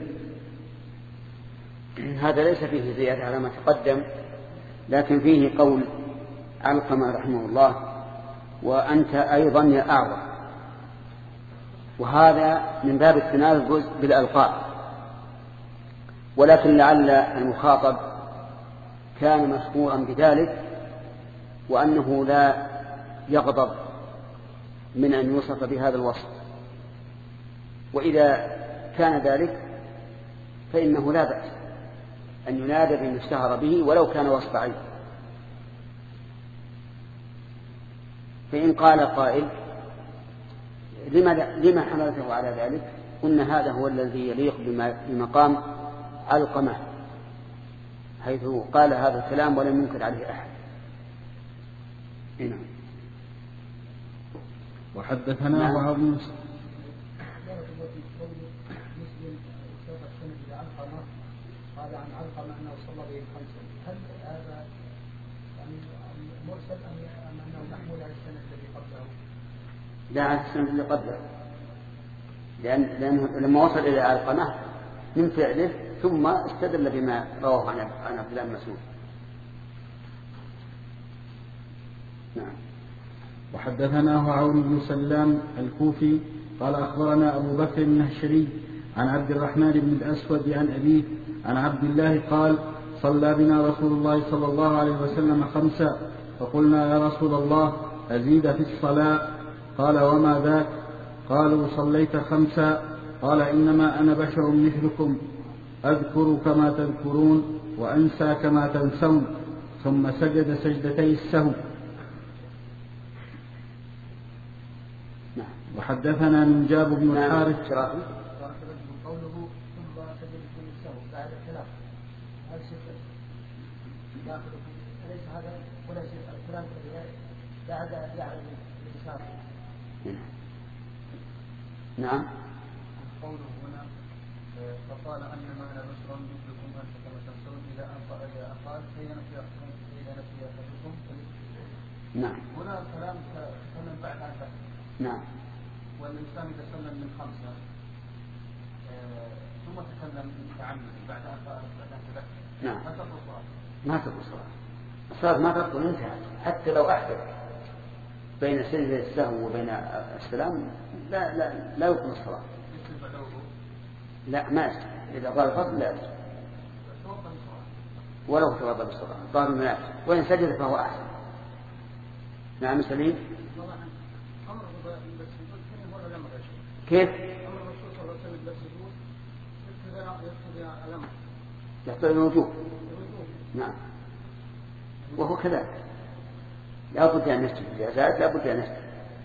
هذا ليس فيه زيادة على ما تقدم، لكن فيه قول علقمة رحمه الله وأنت أيضا يا أعور، وهذا من باب التنازل بالألقاب، ولكن لعل المخاطب كان مشهورا بذلك وأنه لا يغضب من أن يوصف بهذا الوصف، وإذا كان ذلك فإنه لا بأس أن ينادى بما اشتهر به ولو كان وصف عين. فإن قال قائل لما, لما حملته على ذلك؟ قلنا هذا هو الذي يليق بمقام علقمة، حيث قال هذا الكلام ولم ينكر عليه أحد. هنا. وحدثنا نعم. وعظ قال عن علقمة أنه صلى به خمسة، هل هذا يعني مرسل أم أنه محمول على السنة الذي قبله؟ لا، على السنة الذي قبله، لأن لأنه لما وصل إلى علقمة من فعله ثم استدل بما رواه عن عبد الله بن مسعود. نعم. وحدثناه عون بن سلام الكوفي قال أخبرنا أبو بكر النهشري عن عبد الرحمن بن الأسود عن أبيه عن عبد الله قال صلى بنا رسول الله صلى الله عليه وسلم خمسا، فقلنا يا رسول الله أزيد في الصلاة؟ قال وما ذاك؟ قالوا صليت خمسا. قال إنما أنا بشر مثلكم أذكر كما تذكرون وأنسى كما تنسون. ثم سجد سجدتي السهو. وحدثنا من جاب بن الحارث قوله ثم سجد السهو بعد الكلام، هل شيء داخل أليس هذا ولا شيء الكلام بعد يعلم الإنسان؟ نعم. قوله هنا فقال أنما أنا بشر مثلكم أنت كما تنسون إذا أنفع إذا أقال إذا نسي إذا نسي أحدكم. نعم. هنا الكلام تكلم بعد عن ذلك. نعم. والإنسان يتكلم من خمسة ثم تكلم متعمد بعد أن بعد أن تذكر. نعم. ما تقول صلاة. ما تقول صلاة. الصلاة ما تبطل انتهت حتى لو أحدث بين سجدة السهو وبين السلام لا لا لا يبطل الصلاة. لا ما يستطيع إذا قال الفضل لا يستطيع ولو توضأ بالصلاة ظاهر المنافق وإن سجد فهو أحسن. نعم سليم. كيف؟ يقتضي الوجوب. نعم وهو كذلك لا بد أن نسجد إذا زاد لا بد أن نسجد.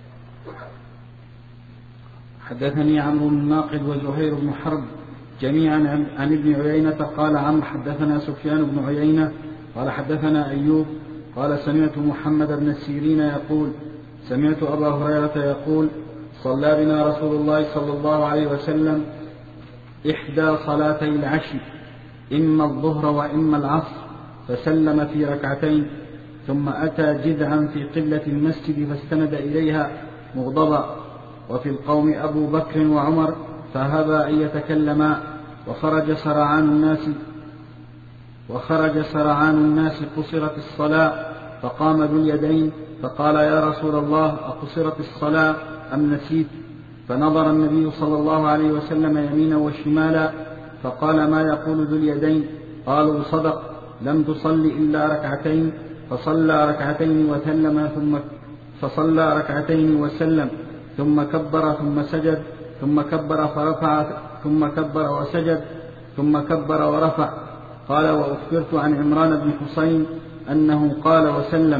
حدثني عمرو بن ناقد وزهير بن حرب جميعا عن, عن ابن عيينة قال عمرو حدثنا سفيان بن عيينة قال حدثنا أيوب قال سمعت محمد بن السيرين يقول سمعت أبا هريرة يقول صلى بنا رسول الله صلى الله عليه وسلم إحدى صلاتي العشي إما الظهر وإما العصر فسلم في ركعتين ثم أتى جذعا في قبلة المسجد فاستند إليها مغضبا وفي القوم أبو بكر وعمر فهبا أن يتكلما وخرج سرعان الناس وخرج سرعان الناس قصرت الصلاة فقام ذو اليدين فقال يا رسول الله أقصرت الصلاة أم نسيت؟ فنظر النبي صلى الله عليه وسلم يمينا وشمالا فقال ما يقول ذو اليدين؟ قالوا صدق لم تصل إلا ركعتين فصلى ركعتين وسلم ثم فصلى ركعتين وسلم ثم كبر ثم سجد ثم كبر فرفع ثم كبر وسجد ثم كبر ورفع. قال وأخبرت عن عمران بن حسين أنه قال وسلم.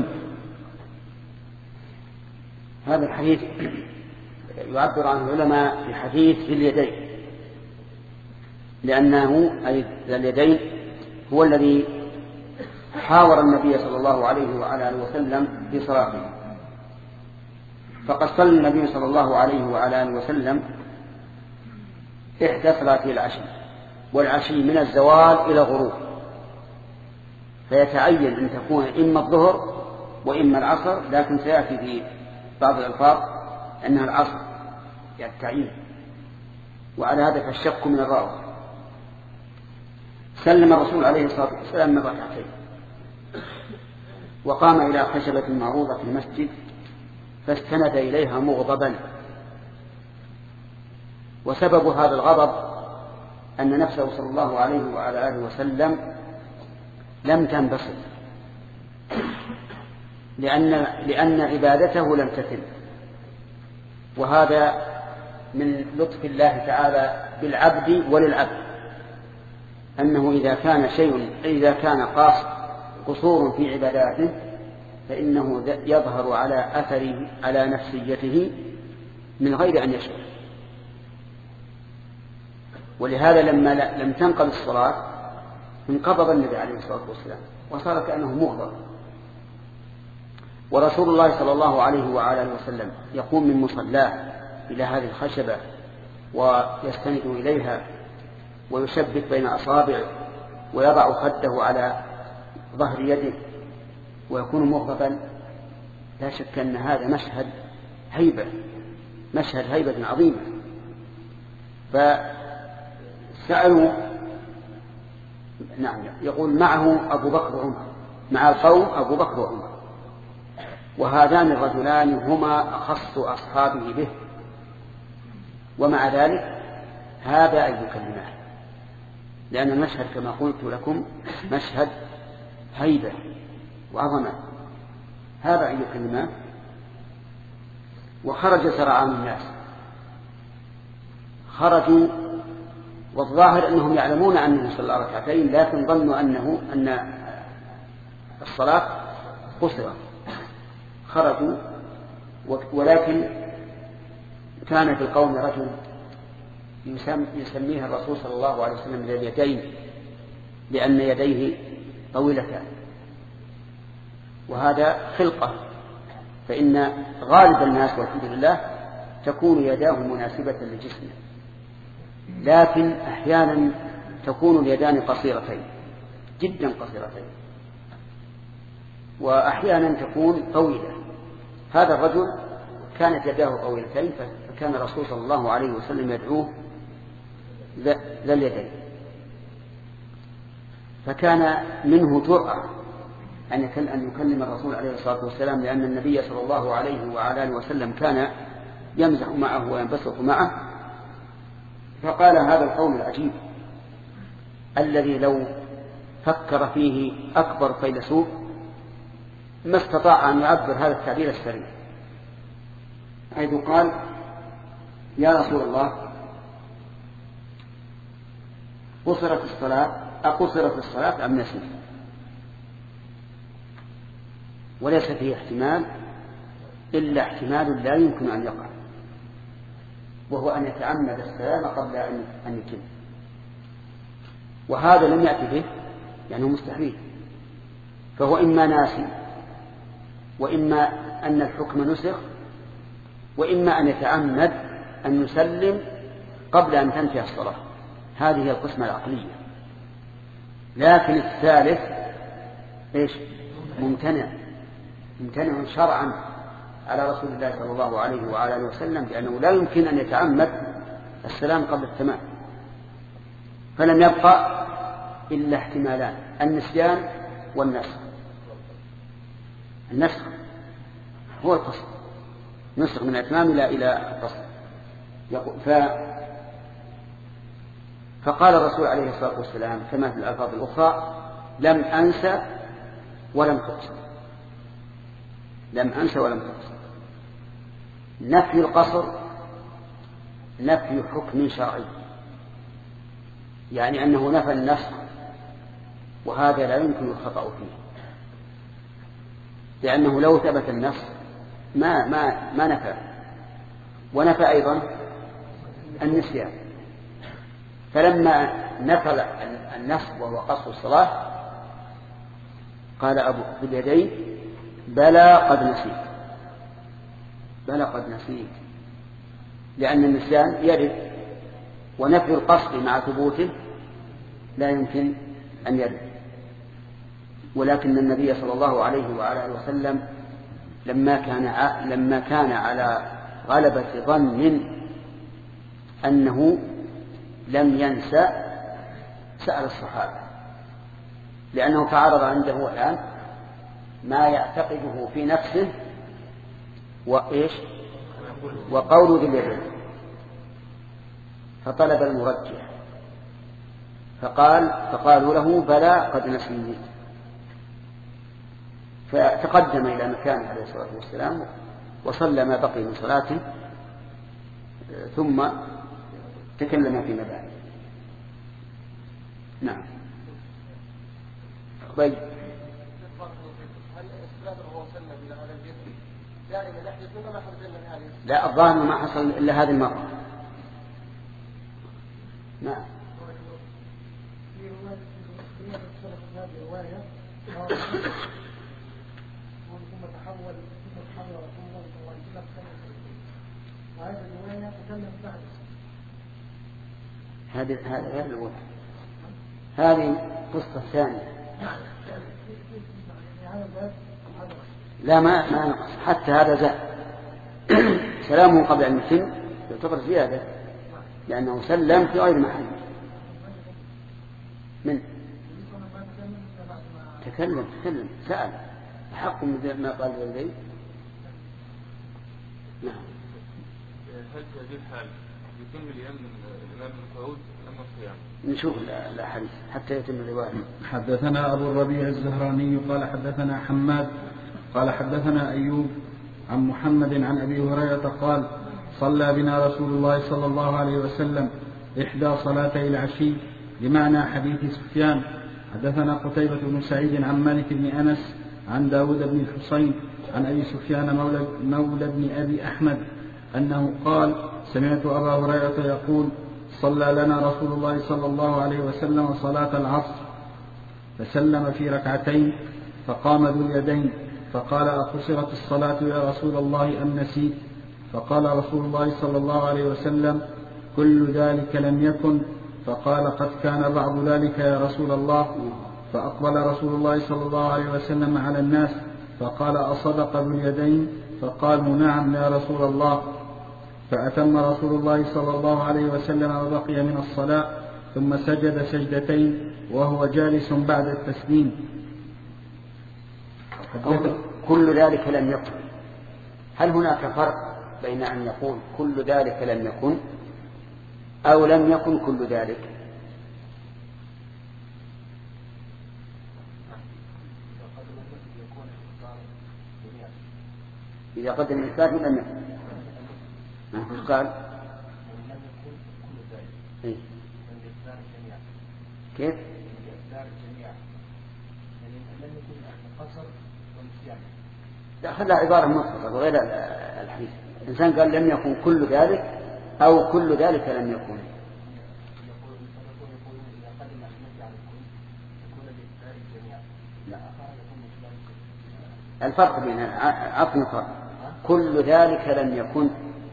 هذا الحديث يعبر عنه العلماء بحديث ذي اليدين لأنه أي ذي اليدين هو الذي حاور النبي صلى الله عليه وعلى آله وسلم في صلاته. فقد صلى النبي صلى الله عليه وعلى آله وسلم إحدى صلاته العشي والعشي من الزوال إلى غروب فيتعين أن تكون إما الظهر وإما العصر لكن سيأتي في بعض الألفاظ أنها العصر يعني التعيين وعلى هذا فالشك من الراوي. سلم الرسول عليه الصلاة والسلام من ركعتين وقام إلى خشبة معروضة في المسجد فاستند إليها مغضبا وسبب هذا الغضب أن نفسه صلى الله عليه وعلى آله وسلم لم تنبسط لأن, لأن عبادته لم تتم وهذا من لطف الله تعالى بالعبد وللعبد أنه إذا كان شيء إذا كان قاص قصور في عباداته فإنه يظهر على أثره على نفسيته من غير أن يشعر. ولهذا لما لم تنقض الصلاة انقضض النبي عليه الصلاة والسلام وصار كأنه مغضب. ورسول الله صلى الله عليه وعلى آله وسلم يقوم من مصلاه إلى هذه الخشبة ويستند إليها ويشبك بين أصابعه ويضع خده على ظهر يده ويكون مغضبا. لا شك أن هذا مشهد هيبة مشهد هيبة عظيمة. فسألوا نعم يقول معه أبو بكر وعمر مع القوم أبو بكر وعمر وهذان الرجلان هما أخص أصحابه به ومع ذلك هذا أي كلمات لأن المشهد كما قلت لكم مشهد هيبة وعظمة. هذا أي كلمات. وخرج سرعان الناس خرجوا والظاهر أنهم يعلمون أنه صلى ركعتين لكن ظنوا أنه أن الصلاة قصرت خرجوا ولكن كان في القوم رجل يسميه الرسول صلى الله عليه وسلم باليدين لأن يديه طويلتان وهذا خلقة فإن غالب الناس والحمد لله تكون يداه مناسبة لجسمه لكن أحيانا تكون اليدان قصيرتين جدا قصيرتين وأحيانا تكون طويلة. هذا الرجل كانت يداه طويلتين فكان الرسول صلى الله عليه وسلم يدعوه ذا اليدين فكان منه جرأة أن يكلم الرسول عليه الصلاة والسلام، لأن النبي صلى الله عليه وعلى آله وسلم كان يمزح معه وينبسط معه، فقال هذا القول العجيب الذي لو فكر فيه أكبر فيلسوف ما استطاع أن يعبر هذا التعبير السريع، حيث قال: يا رسول الله، قصرت الصلاة أقصرت الصلاة أم نسيت؟ وليس فيه احتمال إلا احتمال لا يمكن أن يقع، وهو أن يتعمد السلام قبل أن يتم، وهذا لم يأتي به يعني مستحيل، فهو إما ناسي، وإما أن الحكم نسخ، وإما أن يتعمد أن يسلم قبل أن تنتهي الصلاة. هذه هي القسمة العقلية. لكن الثالث إيش؟ ممتنع ممتنع شرعا على رسول الله صلى الله عليه وعلى آله وسلم، لأنه لا يمكن أن يتعمد السلام قبل التمام. فلم يبقى إلا احتمالان: النسيان والنسخ. النسخ هو القصر، نسخ من الإتمام إلى القصر. ف... فقال الرسول عليه الصلاة والسلام كما في الألفاظ الأخرى: لم أنسى ولم تقصر. لم أنسى ولم تقصر. نفي القصر نفي حكم شرعي، يعني أنه نفى النسخ، وهذا لا يمكن الخطأ فيه، لأنه لو ثبت النسخ ما ما ما نفى، ونفى أيضا النسيان. فلما نفى النسخ وهو قصر الصلاة قال أبو اليدين: بلى قد نسيت. بلى قد نسيت، لأن النسيان يرد، ونفي القصد مع ثبوته لا يمكن أن يرد. ولكن النبي صلى الله عليه وعلى آله وسلم لما كان لما كان على غلبة ظن أنه لم ينسى سأل الصحابة، لأنه تعرض عنده الآن ما يعتقده في نفسه وإيش وقول ذي اليدين، فطلب المرجح، فقال فقالوا له: بلى قد نسيت. فتقدم إلى مكانه عليه الصلاة والسلام وصلى ما بقي من صلاته، ثم تكلم فيما بعد. نعم. طيب. لا، الظاهر ما حصل إلا هذه المرة. نعم. هذه هذه غير الأولى، هذه قصة ثانية. لا، ما ما نقص، حتى هذا زاد. سلامه قبل أن يتم يعتبر زيادة، لأنه سلم في غير محل. من تكلم تكلم سأل أحق من ما قال الوالدين. نعم. هل في هذه الحال يتم اليمن الإمام القعود أم القيام؟ نشوف الحديث حتى يتم الرواية. حدثنا أبو الربيع الزهراني قال حدثنا حماد قال حدثنا أيوب عن محمد عن أبي هريرة قال: صلى بنا رسول الله صلى الله عليه وسلم إحدى صلاتي العشي، بمعنى حديث سفيان. حدثنا قتيبة بن سعيد عن مالك بن أنس عن داود بن الحصين عن أبي سفيان مولى, مولى بن أبي أحمد أنه قال: سمعت أبا هريرة يقول: صلى لنا رسول الله صلى الله عليه وسلم صلاة العصر، فسلم في ركعتين، فقام ذو اليدين فقال: أقصرت الصلاة يا رسول الله أم نسيت؟ فقال رسول الله صلى الله عليه وسلم: كل ذلك لم يكن. فقال: قد كان بعض ذلك يا رسول الله. فأقبل رسول الله صلى الله عليه وسلم على الناس فقال: أصدق ذو اليدين؟ فقالوا: نعم يا رسول الله. فأتم رسول الله صلى الله عليه وسلم وبقي من الصلاة، ثم سجد سجدتين وهو جالس بعد التسليم. كل ذلك لم يكن. هل هناك فرق بين أن يقول كل ذلك لم يكن أو لم يكن كل ذلك؟ إذا قدم الإثبات لم يكن ما قال إيه؟ كيف؟ لا خلها عبارة مطلقة وغير الحديث. الإنسان قال لم يكن كل ذلك أو كل ذلك لم يكن. لا. الفرق بين عطف الفرق كل ذلك لم يكن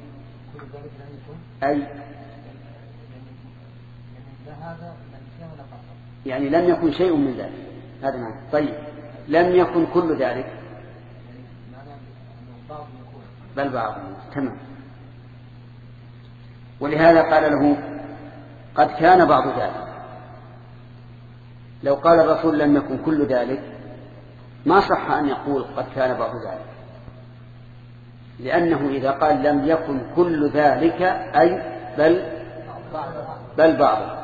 أي يعني لم يكن شيء من ذلك. هذا معنى. طيب لم يكن كل ذلك بل بعض. تمام. ولهذا قال له قد كان بعض ذلك. لو قال الرسول لم يكن كل ذلك ما صح أن يقول قد كان بعض ذلك، لأنه إذا قال لم يكن كل ذلك أي بل بل بعض.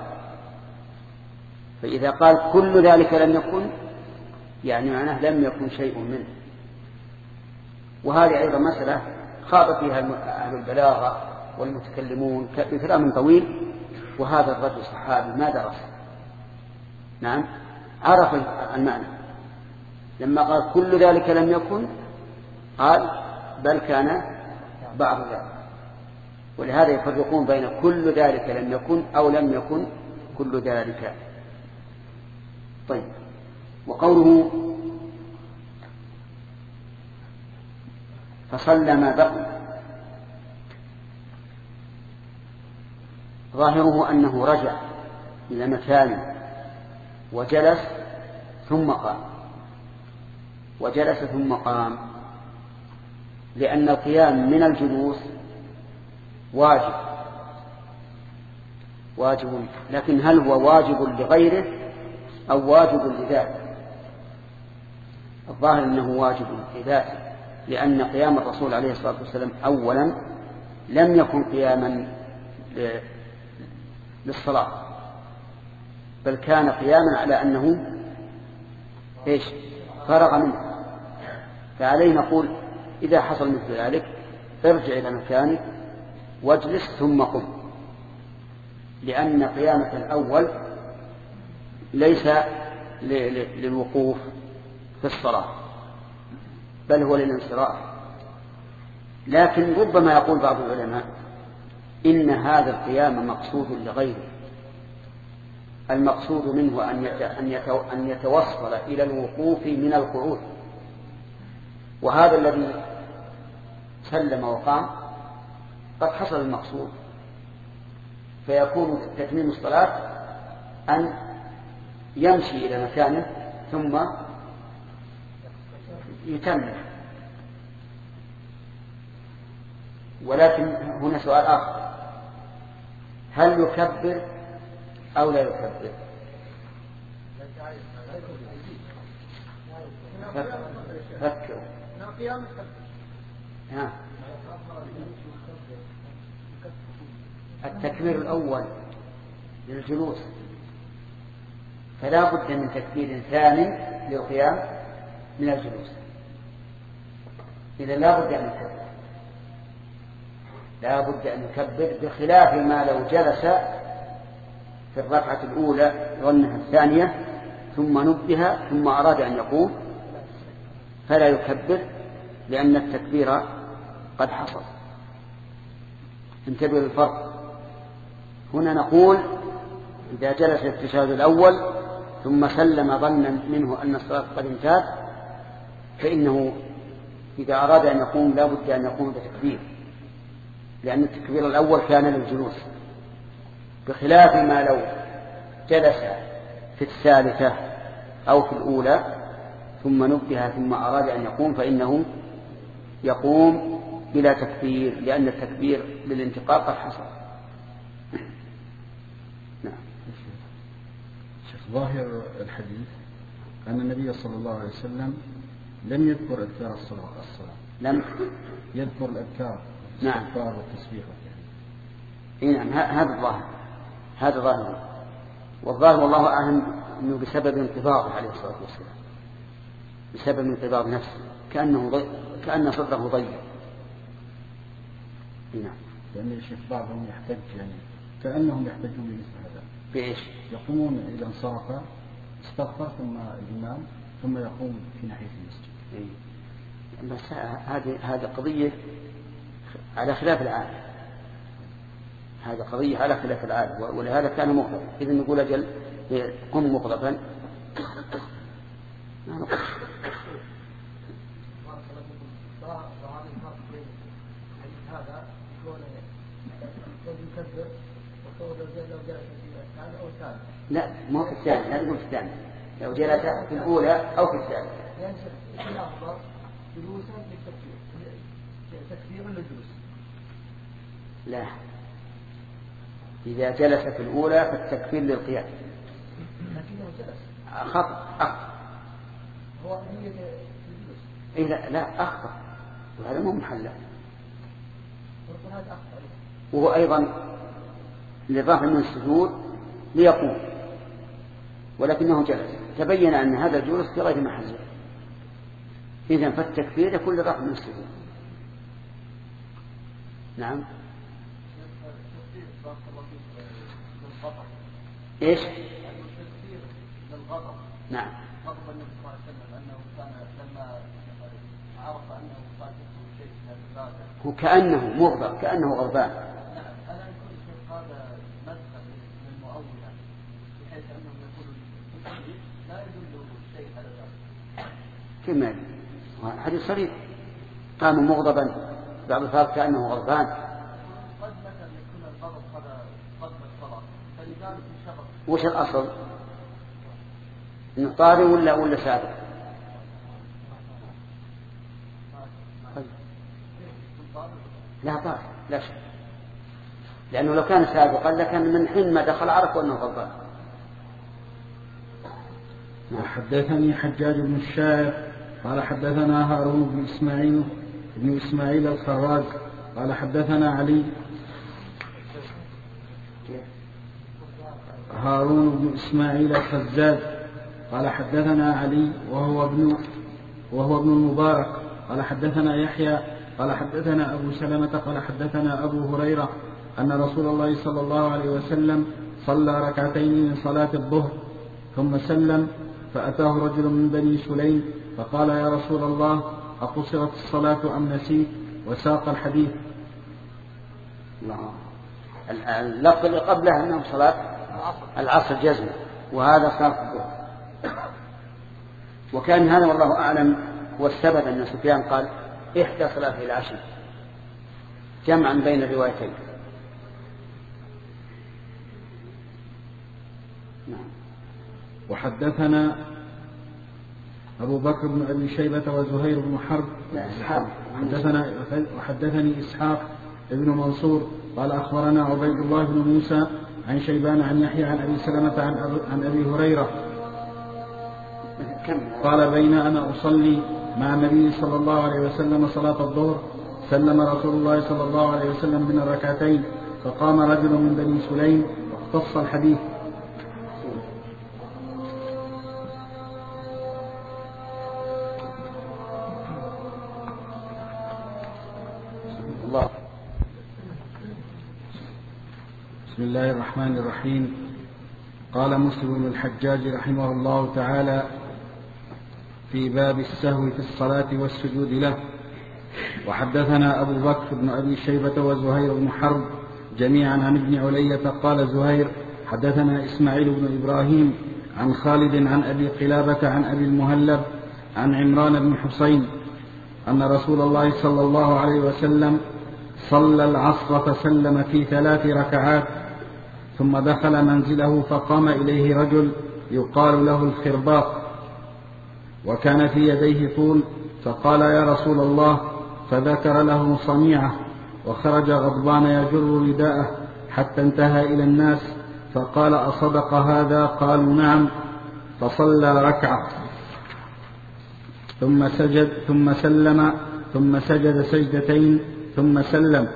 فإذا قال كل ذلك لم يكن يعني معناه لم يكن شيء منه. وهذه أيضا مسألة خاض فيها أهل البلاغة والمتكلمون بكلام طويل، وهذا الرجل صحابي ما درس. نعم عرف المعنى. لما قال كل ذلك لم يكن قال بل كان بعض ذلك. ولهذا يفرقون بين كل ذلك لم يكن أو لم يكن كل ذلك. طيب وقوله فصلى ما بقي ظاهره أنه رجع إلى مكانه وجلس ثم قام وجلس ثم قام، لأن القيام من الجلوس واجب واجب لكن هل هو واجب لغيره أو واجب لذاته؟ الظاهر أنه واجب لذاته، لأن قيام الرسول عليه الصلاة والسلام أولا لم يكن قياما للصلاة، بل كان قياما على أنه إيش فرغ منه. فعليه نقول إذا حصل مثل ذلك ارجع إلى مكانك واجلس ثم قم، لأن قيامك الأول ليس للوقوف في الصلاة بل هو للانصراف. لكن ربما يقول بعض العلماء إن هذا القيام مقصود لغيره، المقصود منه أن يتوصل إلى الوقوف من القعود، وهذا الذي سلم وقام قد حصل المقصود، فيكون تتميم الصلاة أن يمشي إلى مكانه ثم يتمم. ولكن هنا سؤال آخر، هل يكبر أو لا يكبر؟ فكر. التكبير الأول للجلوس، فلا بد من تكبير ثاني للقيام من الجلوس. إذا لا بد أن يكبر لا بد أن يكبر، بخلاف ما لو جلس في الركعة الأولى ظنها الثانية ثم نبه ثم أراد أن يقوم فلا يكبر، لأن التكبير قد حصل. انتبهوا للفرق. هنا نقول إذا جلس في التشهد الأول ثم سلم ظنا منه أن الصلاة قد انتهت فإنه إذا أراد أن يقوم لا بد أن يقوم بتكبير، لأن التكبير الأول كان للجلوس، بخلاف ما لو جلس في الثالثة أو في الأولى ثم نبه ثم أراد أن يقوم فإنه يقوم بلا تكبير، لأن التكبير للانتقال قد حصل. نعم. ظاهر الحديث أن النبي صلى الله عليه وسلم لم يذكر أذكار الصلاة الصلاة لم يذكر الأذكار نعم الاستغفار والتسبيح يعني. نعم هذا الظاهر هذا ظاهر والظاهر والله أعلم أنه بسبب انقباضه عليه الصلاة والسلام بسبب انقباض نفسه كأنه ضي... كأن صدره ضيق. نعم. لأن الشيخ بعضهم يحتج يعني كأنهم يحتجون بمثل هذا. بإيش؟ يقومون إذا انصرف استغفر ثم الإمام ثم يقوم في ناحية المسجد. إيه. بس هذه هذه قضية على خلاف العادة. هذه قضية على خلاف العادة ولهذا كان مغضب. إذا نقول أجل قم مغضبا. ما نقول. هذا يكون يكبر وصور لو جلس في الثاني أو الثاني. لا ما في الثاني لا تقول في الثاني لو جلس في الأولى أو في الثانية. يعني الأفضل جلوسا للتكبير تكبير للجلوس. لا إذا جلس في الأولى فالتكبير للقيام. لكنه جلس. خطأ أخطأ. هو نية الجلوس. إيه لا لا أخطأ وهذا مو محله. وهو أيضا للرفع من السجود ليقوم ولكنه جلس تبين أن هذا الجلوس في غير محله. إذن فالتكبير يكون للرفع من السجود. نعم. إيش؟ التكبير للغضب. نعم. غضب النبي صلى الله عليه وسلم أنه كان لما عرف أنه فاتته شيء من العبادة. هو كأنه مغضب كأنه غضبان. نعم. أنا أقول الشيخ هذا مدخل للمؤولة بحيث أنهم يقولون لا يدل شيء على ذلك. كما حديث صريح قام مغضبا بعض الفرق كأنه غضبان. قد مثلا يكون الغضب هذا قبل الصلاة فلذلك انشغل. وش الأصل؟ إنه طارئ ولا ولا سابق؟ لا طارئ لا شك لأنه لو كان سابقا لكان من حين ما دخل عرفوا أنه غضبان. وحدثني حجاج بن الشاعر قال حدثنا هارون بن إسماعيل بن إسماعيل الخراج قال حدثنا علي هارون بن إسماعيل الخزاز قال حدثنا علي وهو ابن وهو ابن المبارك قال حدثنا يحيى قال حدثنا أبو سلمة قال حدثنا أبو هريرة أن رسول الله صلى الله عليه وسلم صلى ركعتين من صلاة الظهر ثم سلم فأتاه رجل من بني سليم فقال يا رسول الله أقصرت الصلاة أم نسيت وساق الحديث. اللفظ اللي قبله أنه صلاة العصر جزم وهذا صلاة الظهر. وكان هذا والله أعلم هو السبب أن سفيان قال إحدى صلاة العشر جمعا بين الروايتين. نعم. وحدثنا أبو بكر بن أبي شيبة وزهير بن حرب حدثنا وحدثني إسحاق ابن منصور قال أخبرنا عبيد الله بن موسى عن شيبان عن يحيى عن أبي سلمة عن, عن أبي هريرة قال بين أنا أصلي مع النبي صلى الله عليه وسلم صلاة الظهر سلم رسول الله صلى الله عليه وسلم من الركعتين فقام رجل من بني سليم واختص الحديث. الله. بسم الله الرحمن الرحيم. قال مسلم بن الحجاج رحمه الله تعالى في باب السهو في الصلاة والسجود له. وحدثنا أبو بكر بن أبي شيبة وزهير بن حرب جميعا عن ابن علية قال زهير حدثنا إسماعيل بن إبراهيم عن خالد عن أبي قلابة عن أبي المهلب عن عمران بن حسين أن رسول الله صلى الله عليه وسلم صلى العصر فسلم في ثلاث ركعات ثم دخل منزله فقام إليه رجل يقال له الخرباق وكان في يديه طول فقال يا رسول الله فذكر له صنيعه وخرج غضبان يجر رداءه حتى انتهى إلى الناس فقال أصدق هذا؟ قالوا نعم. فصلى ركعة. ثم سجد ثم سلم ثم سجد سجدتين ثم سلم.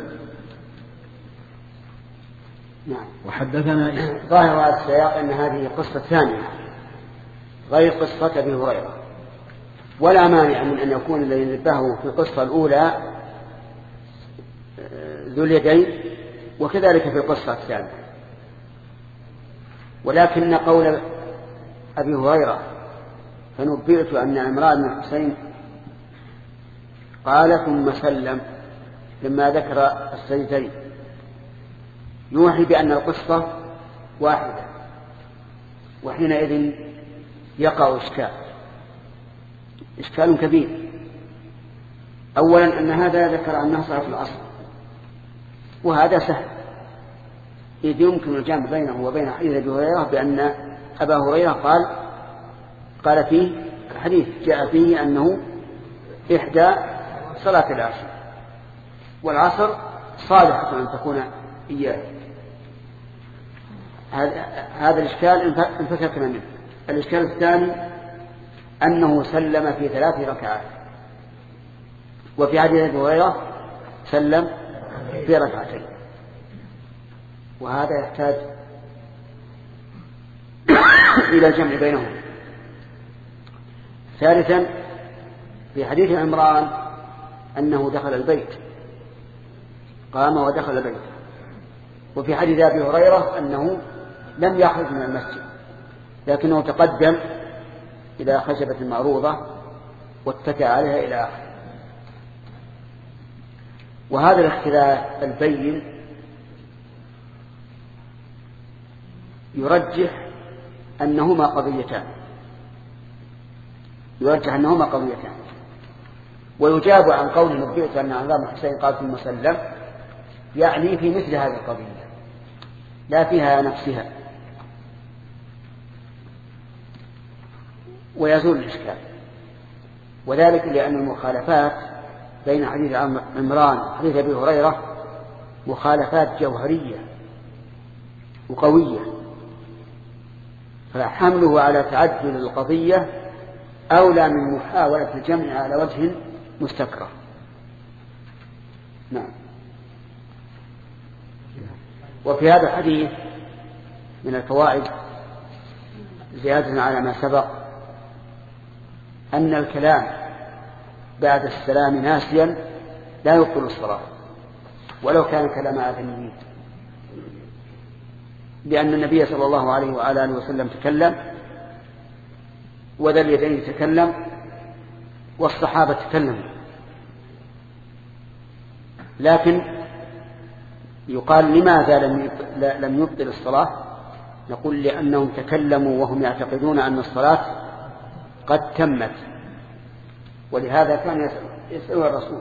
نعم. وحدثنا ظاهر هذا السياق أن هذه قصة ثانية غير قصة أبي هريرة، ولا مانع من أن يكون الذي نبهه في القصة الأولى ذو اليدين وكذلك في القصة الثانية، ولكن قول أبي هريرة فنبئت أن عمران بن حسين قال ثم سلم لما ذكر السجدين يوحي بأن القصة واحدة، وحينئذ يقع إشكال إشكال كبير. أولا أن هذا ذكر أنه صار في الأصل، وهذا سهل إذ يمكن الجمع بينه وبين حديث أبي هريرة بأن أبا هريرة قال قال فيه الحديث جاء فيه أنه إحدى صلاة العصر، والعصر صالحة أن تكون إياه. هذا الإشكال انفككنا منه. الإشكال الثاني أنه سلم في ثلاث ركعات، وفي حديث أبي هريرة سلم في ركعتين، وهذا يحتاج إلى الجمع بينهم. ثالثا في حديث عمران أنه دخل البيت، قام ودخل البيت، وفي حديث أبي هريرة أنه لم يخرج من المسجد لكنه تقدم إلى خشبة معروضة واتكى عليها إلى آخره. وهذا الاختلاف البين يرجح أنهما قضيتان يرجح أنهما قضيتان ويجاب عن قول نبئت أن عمران بن حسين قال في مسلم، يعني في مثل هذه القضية لا فيها نفسها، ويزول الإشكال. وذلك لأن المخالفات بين حديث عمران وحديث أبي هريرة مخالفات جوهرية وقوية، فحمله على تعدل القضية أولى من محاولة الجمع على وجه مستكره. نعم. وفي هذا الحديث من الفوائد زيادة على ما سبق أن الكلام بعد السلام ناسيا لا يبطل الصلاة ولو كان كلام آدميين، لأن النبي صلى الله عليه وعلى آله وسلم تكلم، وذا اليدين تكلم، والصحابة تكلموا، لكن يقال لماذا لم يبطل الصلاة؟ نقول لأنهم تكلموا وهم يعتقدون أن الصلاة قد تمت، ولهذا كان يسأل الرسول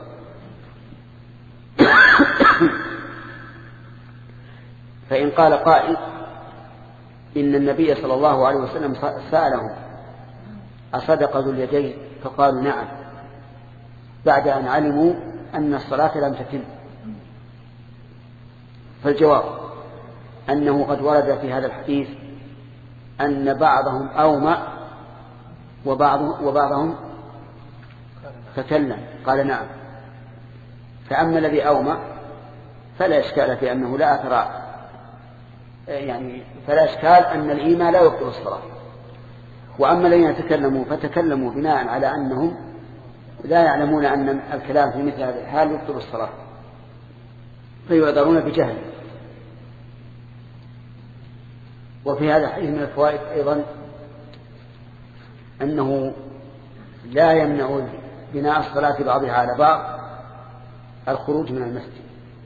فإن قال قائل إن النبي صلى الله عليه وسلم سألهم أصدق ذو اليدين؟ فقالوا نعم، بعد أن علموا أن الصلاة لم تتم. فالجواب أنه قد ورد في هذا الحديث أن بعضهم أومأ وبعضهم, وبعضهم تكلم قال نعم. فأما الذي أومأ فلا إشكال في أنه لا أثر، يعني فلا إشكال أن الإيمان لا يبطل الصلاة. وأما الذين يتكلموا فتكلموا بناء على أنهم لا يعلمون أن الكلام في مثل هذه الحال يبطل الصلاة فيعذرون بجهل. وفي هذا الحديث من الفوائد أيضا أنه لا يمنع بناء الصلاة بعضها على بعض الخروج من المسجد،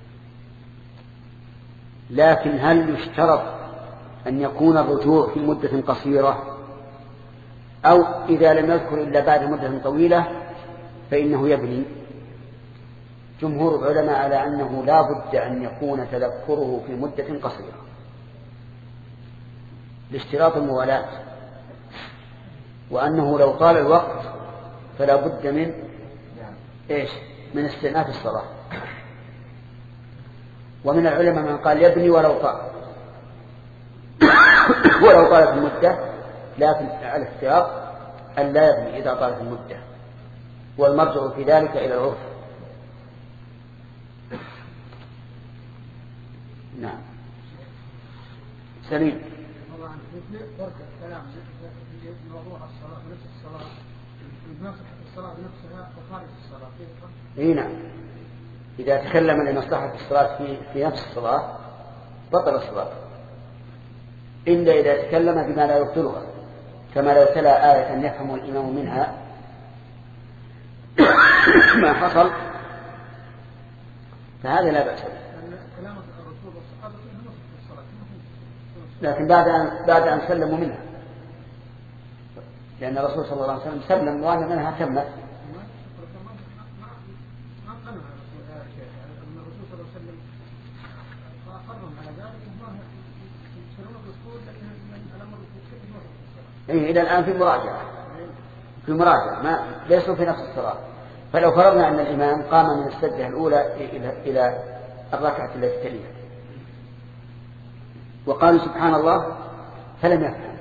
لكن هل يشترط أن يكون الرجوع في مدة قصيرة، أو إذا لم يذكر إلا بعد مدة طويلة فإنه يبني؟ جمهور العلماء على أنه لا بد أن يكون تذكره في مدة قصيرة لاشتراط الموالاة، وأنه لو طال الوقت فلا بد من إيش من استئناف الصلاة. ومن العلماء من قال يبني ولو طال ولو طالت المدة، لكن على اختيار أن لا يبني إذا طالت المدة. والمرجع في ذلك إلى العرف. نعم. سليم. طبعا فرق الكلام في موضوع الصلاة نفس الصلاة بنفس الصلاة بنفسها وخارج الصلاة. إيه نعم. إذا تكلم لمصلحة الصلاة في في نفس الصلاة بطل الصلاة، إلا إذا تكلم بما لا يبطلها، كما لو تلا آية يفهم الإمام منها ما حصل فهذا لا بأس به. لكن بعد أن بعد أن سلموا منها، لأن الرسول صلى الله عليه وسلم سلم وأن منها تمت. إيه إلى الآن في مراجعة في مراجعة ما ليسوا في نفس الصلاة. فلو فرضنا أن الإمام قام من السجدة الأولى إلى إلى الركعة التي تليها وقالوا سبحان الله فلم يفهم،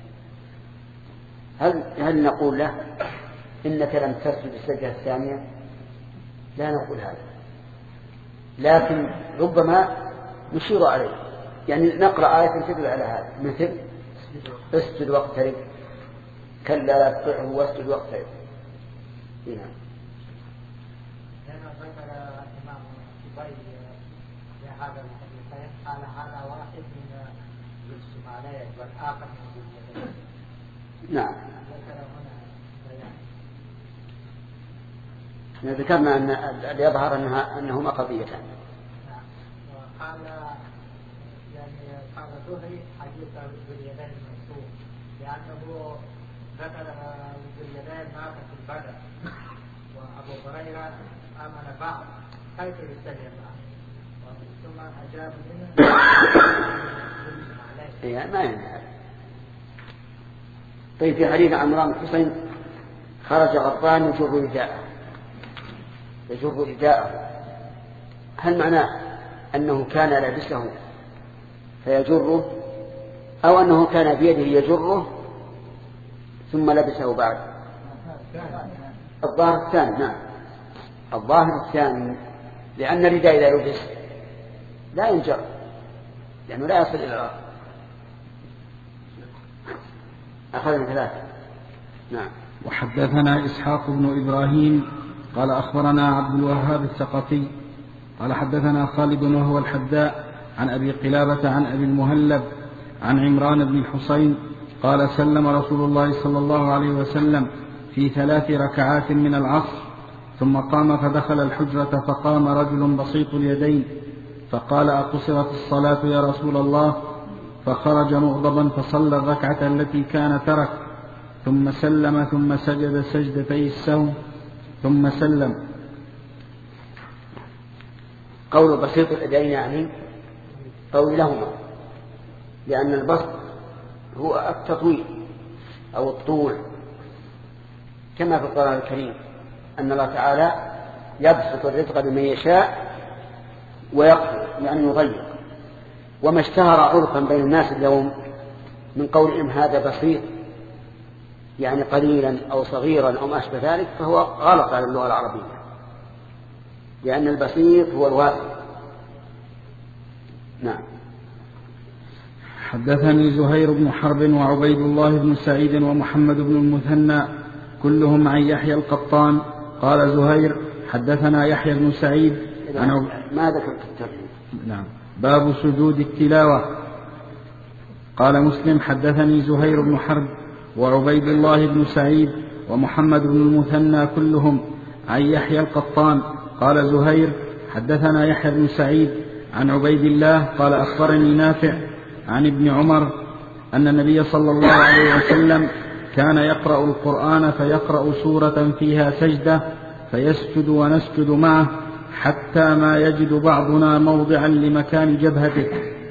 هل هل نقول له إنك لم تسجد السجدة الثانية؟ لا نقول هذا، لكن ربما نشير عليه، يعني نقرأ آية تدل على هذا، مثل اسجد واقترب، كلا لا تطعه واسجد واقترب. هنا لأنه ذكر الإمام أبي في هذا الحديث قال هذا واحد من الشمالين والآخر من الجنوبين. نعم. ذكر هنا بيان. ذكرنا أن يظهر أنها أنهما قضيتان. نعم. وقال يعني قال زهري حديث ذو اليدين المنصور لأنه ذكر ذو اليدين مات في البدر وأبو هريرة آمن بعض كيف يستجيب ثم أجاب منه يعني ما ينفع. طيب في حديث عمران بن حسين خرج غضبان يجر رداءه يجر رداءه، هل معناه أنه كان لابسه فيجره أو أنه كان بيده يجره ثم لبسه بعد؟ الظاهر الثاني. نعم الظاهر الثاني، لأن الرداء إذا لبس لا ينجر لأنه لا يصل إلى الأرض. أخذنا ثلاثة. نعم. وحدثنا إسحاق بن إبراهيم قال أخبرنا عبد الوهاب الثقفي قال حدثنا خالد وهو الحذاء عن أبي قلابة عن أبي المهلب عن عمران بن الحصين قال سلم رسول الله صلى الله عليه وسلم في ثلاث ركعات من العصر ثم قام فدخل الحجرة فقام رجل بسيط اليدين فقال أقصرت الصلاة يا رسول الله؟ فخرج مغضبا فصلى الركعة التي كان ترك ثم سلم ثم سجد سجدتي السهو ثم سلم. قول بسيط اليدين يعني طويلهما، لأن البسط هو التطويل أو الطول، كما في القرآن الكريم أن الله تعالى يبسط الرزق بمن يشاء ويقدر يعني يضيق. وما اشتهر عرفا بين الناس اليوم من قولهم هذا بسيط يعني قليلا أو صغيرا أو ما أشبه ذلك فهو غلط على اللغة العربية، لأن البسيط هو الواسع. نعم. حدثني زهير بن حرب وعبيد الله بن سعيد ومحمد بن المثنى كلهم عن يحيى القطان قال زهير حدثنا يحيى بن سعيد عن ما ذكرت الترجمة. نعم. باب سجود التلاوة. قال مسلم حدثني زهير بن حرب وعبيد الله بن سعيد ومحمد بن المثنى كلهم عن يحيى القطان قال زهير حدثنا يحيى بن سعيد عن عبيد الله قال أخبرني نافع عن ابن عمر أن النبي صلى الله عليه وسلم كان يقرأ القرآن فيقرأ سورة فيها سجدة فيسجد ونسجد معه حتى ما يجد بعضنا موضعا لمكان جبهته.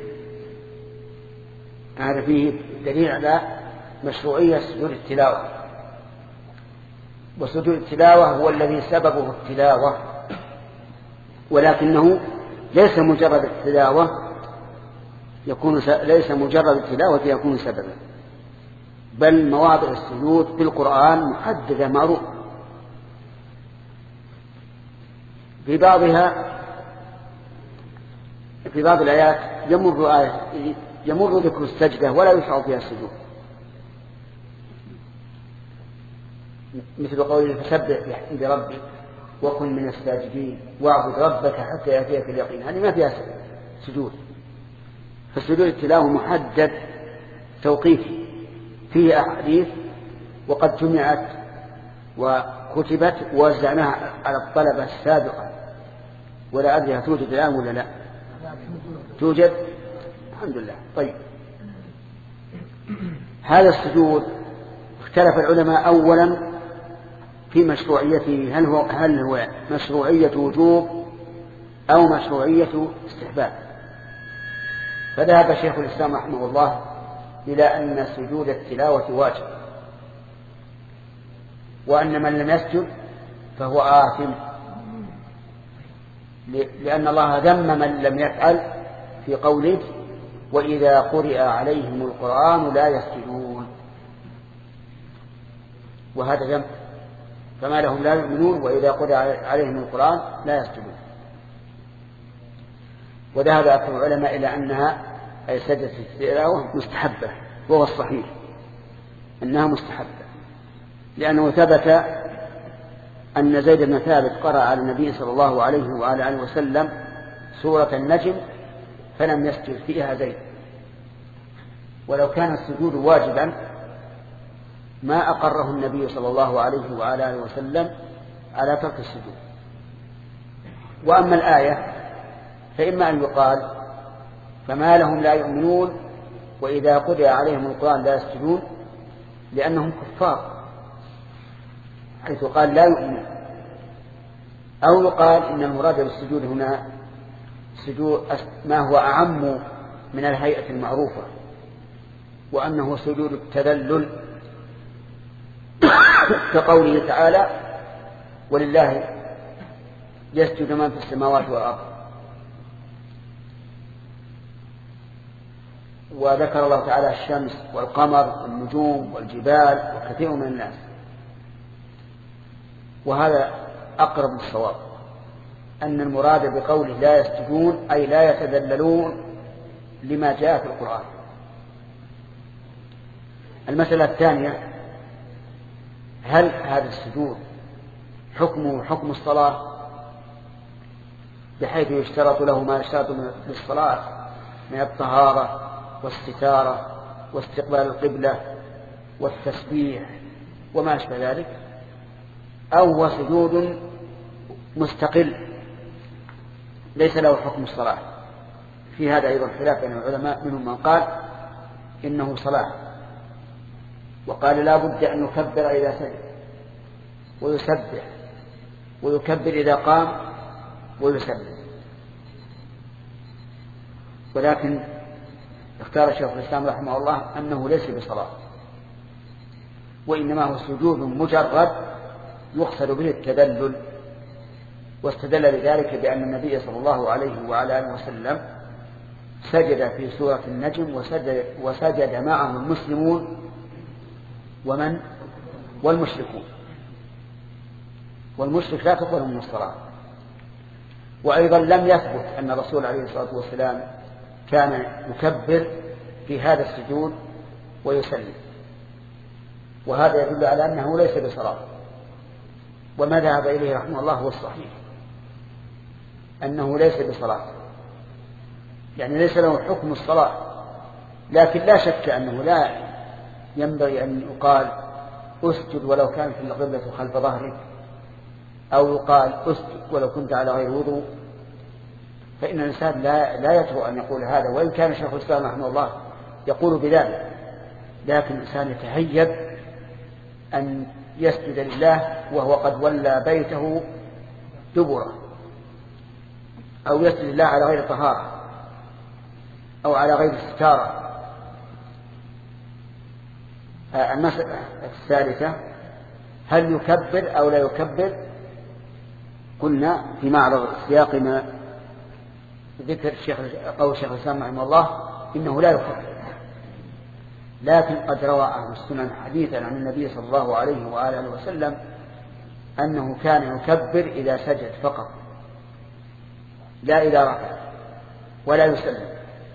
هذا فيه دليل على مشروعية سجود التلاوة، وسجود التلاوة هو الذي سببه التلاوة، ولكنه ليس مجرد التلاوة يكون س... ليس مجرد التلاوة يكون سببا، بل مواضع السجود في القرآن محددة معروفة. في بعضها في بعض الآيات يمر آية يمر ذكر السجدة ولا يشرع فيها السجود، مثل قوله فسبح بحمد ربك وكن من الساجدين واعبد ربك حتى يأتيك اليقين، هذه ما فيها سجود. فالسجود التلاوة محدد توقيفي فيه أحاديث وقد جمعت وكتبت ووزعناها على الطلبة السابقة، ولا أدري توجد الآن ولا لا. توجد الحمد لله. طيب، هذا السجود اختلف العلماء أولا في مشروعيته، هل هو هل هو مشروعية وجوب أو مشروعية استحباب. فذهب شيخ الإسلام رحمه الله إلى أن سجود التلاوة واجب، وأن من لم يسجد فهو آثم، لأن الله ذم من لم يفعل في قوله وإذا قرئ عليهم القرآن لا يسجدون، وهذا ذم، فما لهم لا يؤمنون وإذا قرئ عليهم القرآن لا يسجدون. وذهب أكثر العلماء إلى أنها أي سجدة التلاوة مستحبة، وهو الصحيح أنها مستحبة، لأنه ثبت أن زيد بن ثابت قرأ على النبي صلى الله عليه وعلى آله وسلم سورة النجم فلم يسجد فيها زيد، ولو كان السجود واجبا ما أقره النبي صلى الله عليه وعلى آله وسلم على ترك السجود. وأما الآية فإما أن يقال فما لهم لا يؤمنون وإذا قرئ عليهم القرآن لا يسجدون لأنهم كفار، حيث قال لا يؤمنون، أو يقال إن المراد بالسجود هنا سجود ما هو أعم من الهيئة المعروفة، وأنه سجود التذلل كقوله تعالى ولله يسجد من في السماوات والأرض. وذكر الله تعالى الشمس والقمر والنجوم والجبال وكثير من الناس، وهذا أقرب للصواب، أن المراد بقوله لا يسجدون أي لا يتذللون لما جاء في القرآن. المسألة الثانية، هل هذا السجود حكمه حكم الصلاة بحيث يشترط له ما يشترط للصلاة من الطهارة والستارة واستقبال القبلة والتسبيح وما أشبه ذلك، أو هو سجود مستقل ليس له حكم الصلاة؟ في هذا أيضا خلاف بين العلماء، منهم من قال إنه صلاة، وقال لا بد أن يكبر إذا سجد ويسبح ويكبر إذا قام ويسلم. ولكن اختار شيخ الإسلام رحمه الله أنه ليس بصلاة، وإنما هو سجود مجرد يقصد به التذلل، واستدل لذلك بأن النبي صلى الله عليه وعلى آله وسلم سجد في سورة النجم وسجد, وسجد معه المسلمون ومن والمشركون، والمشرك لا تقبل من الصلاة. وأيضا لم يثبت أن الرسول عليه الصلاة والسلام كان يكبر في هذا السجود ويسلم، وهذا يدل على أنه ليس بصلاة. وما ذهب إليه رحمه الله هو الصحيح، أنه ليس بصلاة، يعني ليس له حكم الصلاة. لكن لا شك أنه لا ينبغي أن يقال أسجد ولو كانت القبلة خلف ظهرك، أو يقال أسجد ولو كنت على غير وضوء، فإن الإنسان لا, لا يجرؤ أن يقول هذا، وإن كان شيخ الإسلام رحمه الله يقول بذلك، لكن الإنسان يتهيب أن يسجد لله وهو قد ولى بيته دبره، أو يسجد لله على غير طهارة أو على غير ستارة. المسألة الثالثة، هل يكبر أو لا يكبر؟ قلنا في معرض السياق ما ذكر الشيخ قول الشيخ الإسلام رحمه الله إنه لا يكبر، لكن قد روى أهل السنن حديثا عن النبي صلى الله عليه وآله وسلم أنه كان يكبر إذا سجد فقط لا إذا رفع ولا يسلم.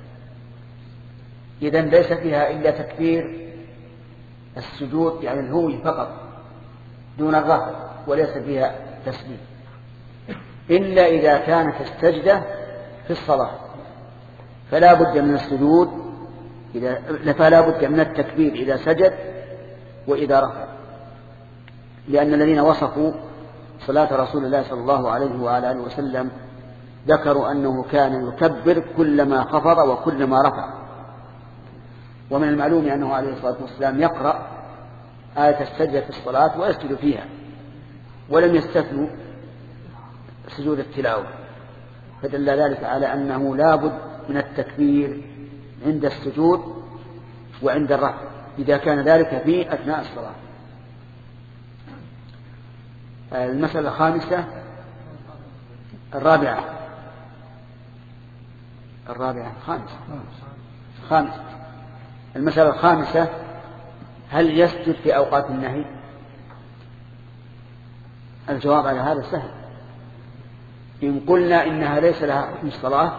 إذن ليس فيها إلا تكبير السجود يعني الهوي فقط دون الرفع، وليس فيها تسليم، إلا إذا كانت السجدة في الصلاة فلا بد من السجود إذا فلا بد من التكبير إذا سجد وإذا رفع، لأن الذين وصفوا صلاة رسول الله صلى الله عليه وعلى آله وسلم ذكروا أنه كان يكبر كلما خفض وكلما رفع. ومن المعلوم أنه عليه الصلاة والسلام يقرأ آية السجدة في الصلاة ويسجد فيها، ولم يستثنوا سجود التلاوة، فدل ذلك على أنه لا بد من التكبير عند السجود وعند الرفع إذا كان ذلك في أثناء الصلاة. المسألة الخامسة الرابعة الرابعة خامسة خامسة المسألة الخامسة هل يسجد في أوقات النهي؟ الجواب على هذا سهل. إن قلنا إنها ليس لها حكم الصلاة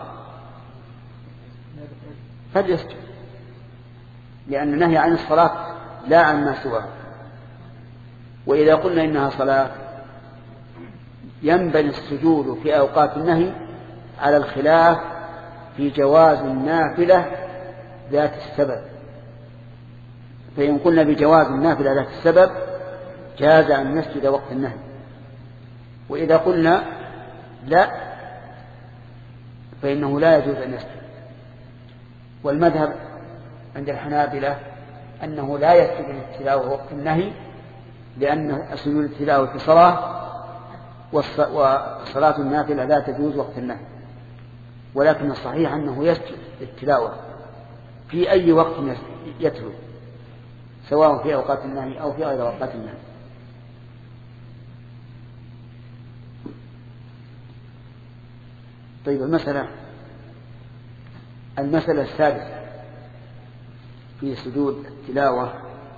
فليسجد، لأن النهي عن الصلاة لا عن ما سواه. وإذا قلنا إنها صلاة ينبني السجود في أوقات النهي على الخلاف في جواز النافلة ذات السبب. فإن قلنا بجواز النافلة ذات السبب جاز أن نسجد وقت النهي، وإذا قلنا لا فإنه لا يجوز أن يسجد. والمذهب عند الحنابلة أنه لا يسجد للتلاوة وقت النهي، لأن سجود التلاوة في صلاة وصلاة النافلة لا تجوز وقت النهي. ولكن الصحيح أنه يسجد للتلاوة في أي وقت يتلو، سواء في أوقات النهي أو في غير أوقات النهي. طيب المسألة المسألة السادسة في سجود التلاوة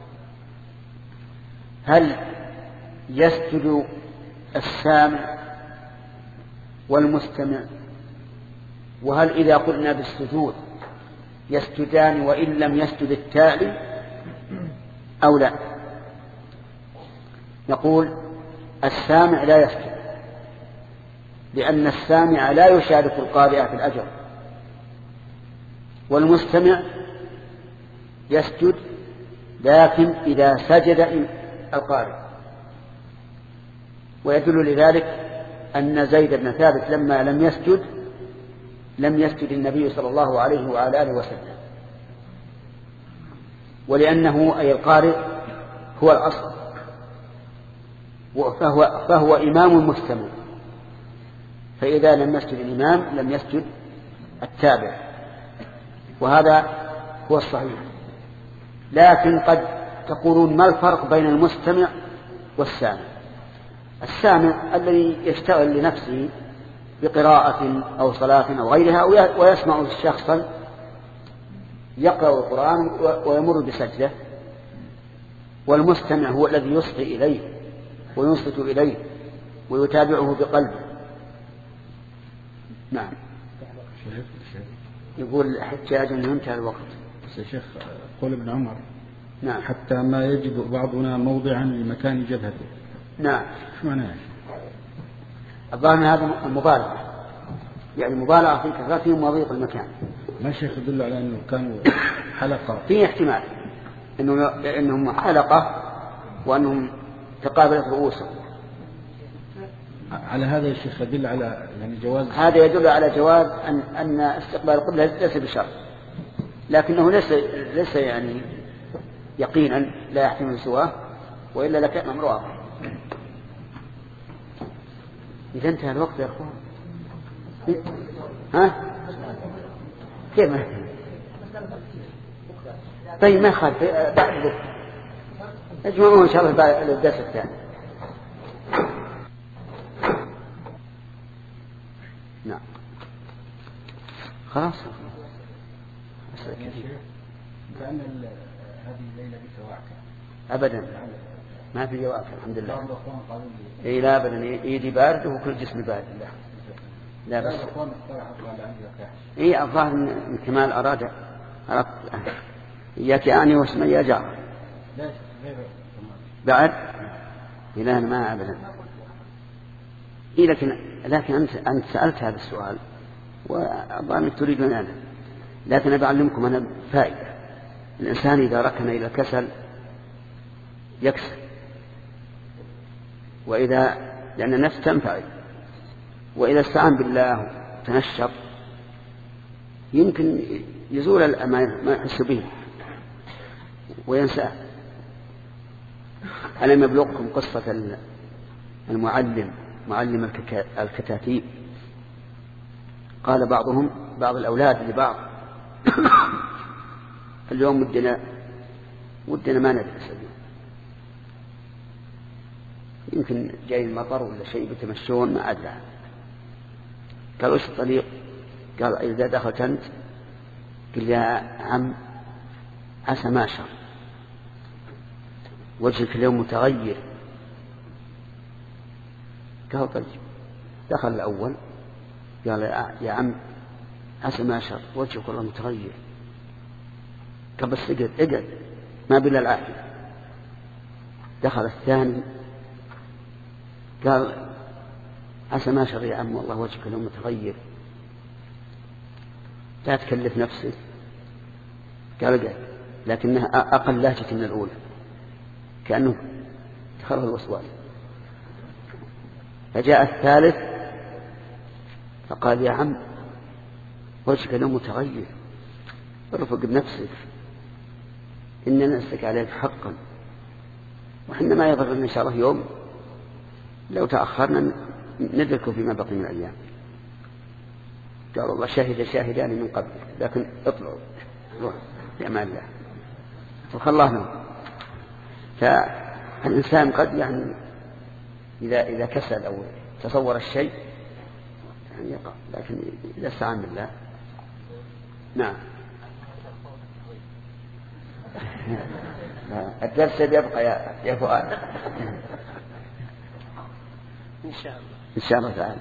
هل يسجد السامع والمستمع؟ وهل إذا قلنا بالسجود يسجدان وإن لم يسجد التالي أو لا؟ نقول السامع لا يسجد، لأن السامع لا يشارك القارئ في الأجر، والمستمع يسجد لكن إذا سجد القارئ. ويدل لذلك أن زيد بن ثابت لما لم يسجد لم يسجد النبي صلى الله عليه وعلى آله وسلم، ولأنه أي القارئ هو الأصل، فهو, فهو إمام مستمع، فإذا لم يسجد الإمام لم يسجد التابع، وهذا هو الصحيح. لكن قد تقولون ما الفرق بين المستمع والسامع؟ السامع الذي يشتغل لنفسه بقراءة أو صلاة أو غيرها ويسمع شخصا يقرأ القرآن ويمر بسجدة، والمستمع هو الذي يصغي إليه وينصت إليه ويتابعه بقلبه. نعم. يقول حجاج أنه انتهى الوقت. يا شيخ قول ابن عمر نعم حتى ما يجد بعضنا موضعا لمكان جبهته. نعم. شو معناه؟ الظاهر هذا المبالغة، يعني مبالغة في كثرتهم وضيق المكان. ما شيخ يدل على أنه كانوا حلقة؟ في احتمال إنه إنهم حلقة وأنهم تقابلت رؤوسهم. على هذا يا شيخ يدل على يعني جواز، هذا يدل على جواز أن أن استقبال القبلة ليس بشرط، لكنه ليس ليس يعني يقينا لا يحتمل سواه، وإلا لكان أمر واضح. إذا انتهى الوقت يا أخوان. ها؟ كيف ما؟ طيب ما خالف بعد بكرة اجمعوه إن شاء الله بعد الدرس الثاني. نعم خلاص. كأن هذه الليلة بسواعك أبدا ما في جواب الحمد لله. إيه لا أبدا يدي بارد وكل جسم بارد. لا بس إيه الظاهر من كمال أراد أردت إياك أني واسمي يا جار بعد إله ما أبدا إيه لكن لكن أنت أنت سألت هذا السؤال وأظن تريدون هذا، لكن أبي أعلمكم أنا فائدة. الإنسان إذا ركن إلى الكسل يكسل، وإذا لأن النفس تنفعل، وإذا استعان بالله تنشط يمكن يزول ما يحس به وينساه. ألم يبلغكم قصة المعلم معلم الكتاتيب؟ قال بعضهم بعض الأولاد لبعض اليوم ودنا ودنا ما ندرس اليوم، يمكن جاي المطر ولا شيء بتمشون ما أدري. قال وش الطريق؟ قال إذا دخلت أنت قل يا عم عسى ما شر وجهك اليوم متغير. قال طيب. دخل الأول قال يا عم عسى ما شر وجهك والله متغير. قال بس اقعد اقعد ما بلا العافية. دخل الثاني قال عسى ما شر يا عم والله وجهك اليوم متغير لا تكلف نفسك. قال اقعد، لكنها أقل لهجة من الأولى كأنه دخله الوسواس. فجاء الثالث فقال يا عم وجهك اليوم متغير ارفق بنفسك إننا نسلك عليك حقا، وحنا ما يضر إن شاء الله يوم لو تأخرنا ندرك فيما بقي من الأيام. قال الله شاهد شاهدان من قبل لكن اطلعوا روح بأمان الله فخلاه. فالإنسان قد يعني إذا إذا كسل أو تصور الشيء يعني يقع، لكن إذا استعان بالله. نعم الدرس يبقى يا يا فؤاد إن شاء الله إن شاء الله تعالى.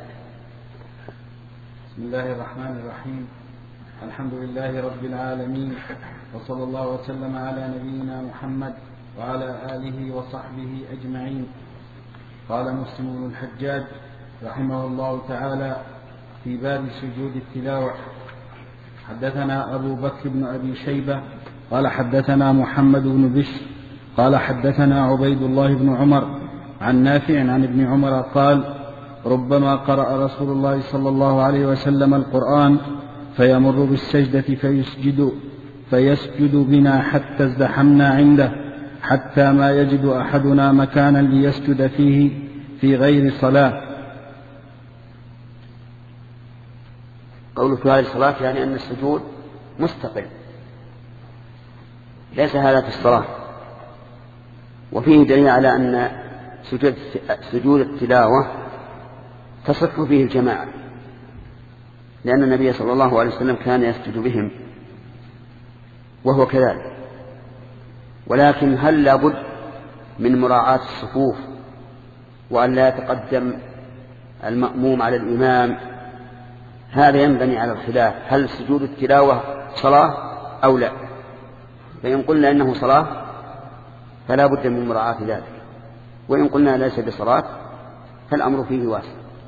بسم الله الرحمن الرحيم. الحمد لله رب العالمين، وصلى الله وسلم على نبينا محمد وعلى آله وصحبه أجمعين. قال مسلم بن الحجاج رحمه الله تعالى في باب سجود التلاوة: حدثنا أبو بكر بن أبي شيبة قال حدثنا محمد بن بشر قال حدثنا عبيد الله بن عمر عن نافع عن ابن عمر قال: ربما قرأ رسول الله صلى الله عليه وسلم القرآن فيمر بالسجدة فيسجد فيسجد بنا حتى ازدحمنا عنده حتى ما يجد أحدنا مكانا ليسجد فيه في غير صلاة. قوله في هذه الصلاة يعني أن السجود مستقل، ليس هذا في الصلاة. وفيه دليل على أن سجود, سجود التلاوة تصح فيه الجماعة، لأن النبي صلى الله عليه وسلم كان يسجد بهم وهو كذلك. ولكن هل لابد من مراعاة الصفوف وأن لا يتقدم المأموم على الإمام؟ هذا ينبني على الخلاف، هل سجود التلاوة صلاة أو لا؟ فإن قلنا إنه صلاة فلا بد من مراعاة ذلك، وإن قلنا ليس بصلاة فالأمر فيه واسع.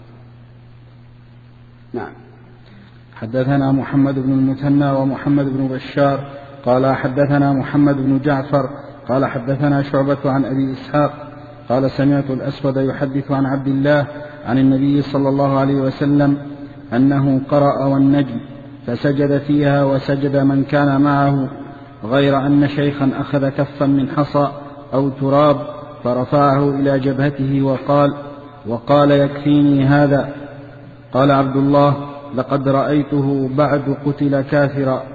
نعم. حدثنا محمد بن المثنى ومحمد بن بشار قال حدثنا محمد بن جعفر قال حدثنا شعبة عن أبي إسحاق قال سمعت الأسود يحدث عن عبد الله عن النبي صلى الله عليه وسلم أنه قرأ والنجم فسجد فيها وسجد من كان معه، غير أن شيخا أخذ كفا من حصى أو تراب فرفعه إلى جبهته وقال وقال يكفيني هذا. قال عبد الله: لقد رأيته بعد قتل كافرا.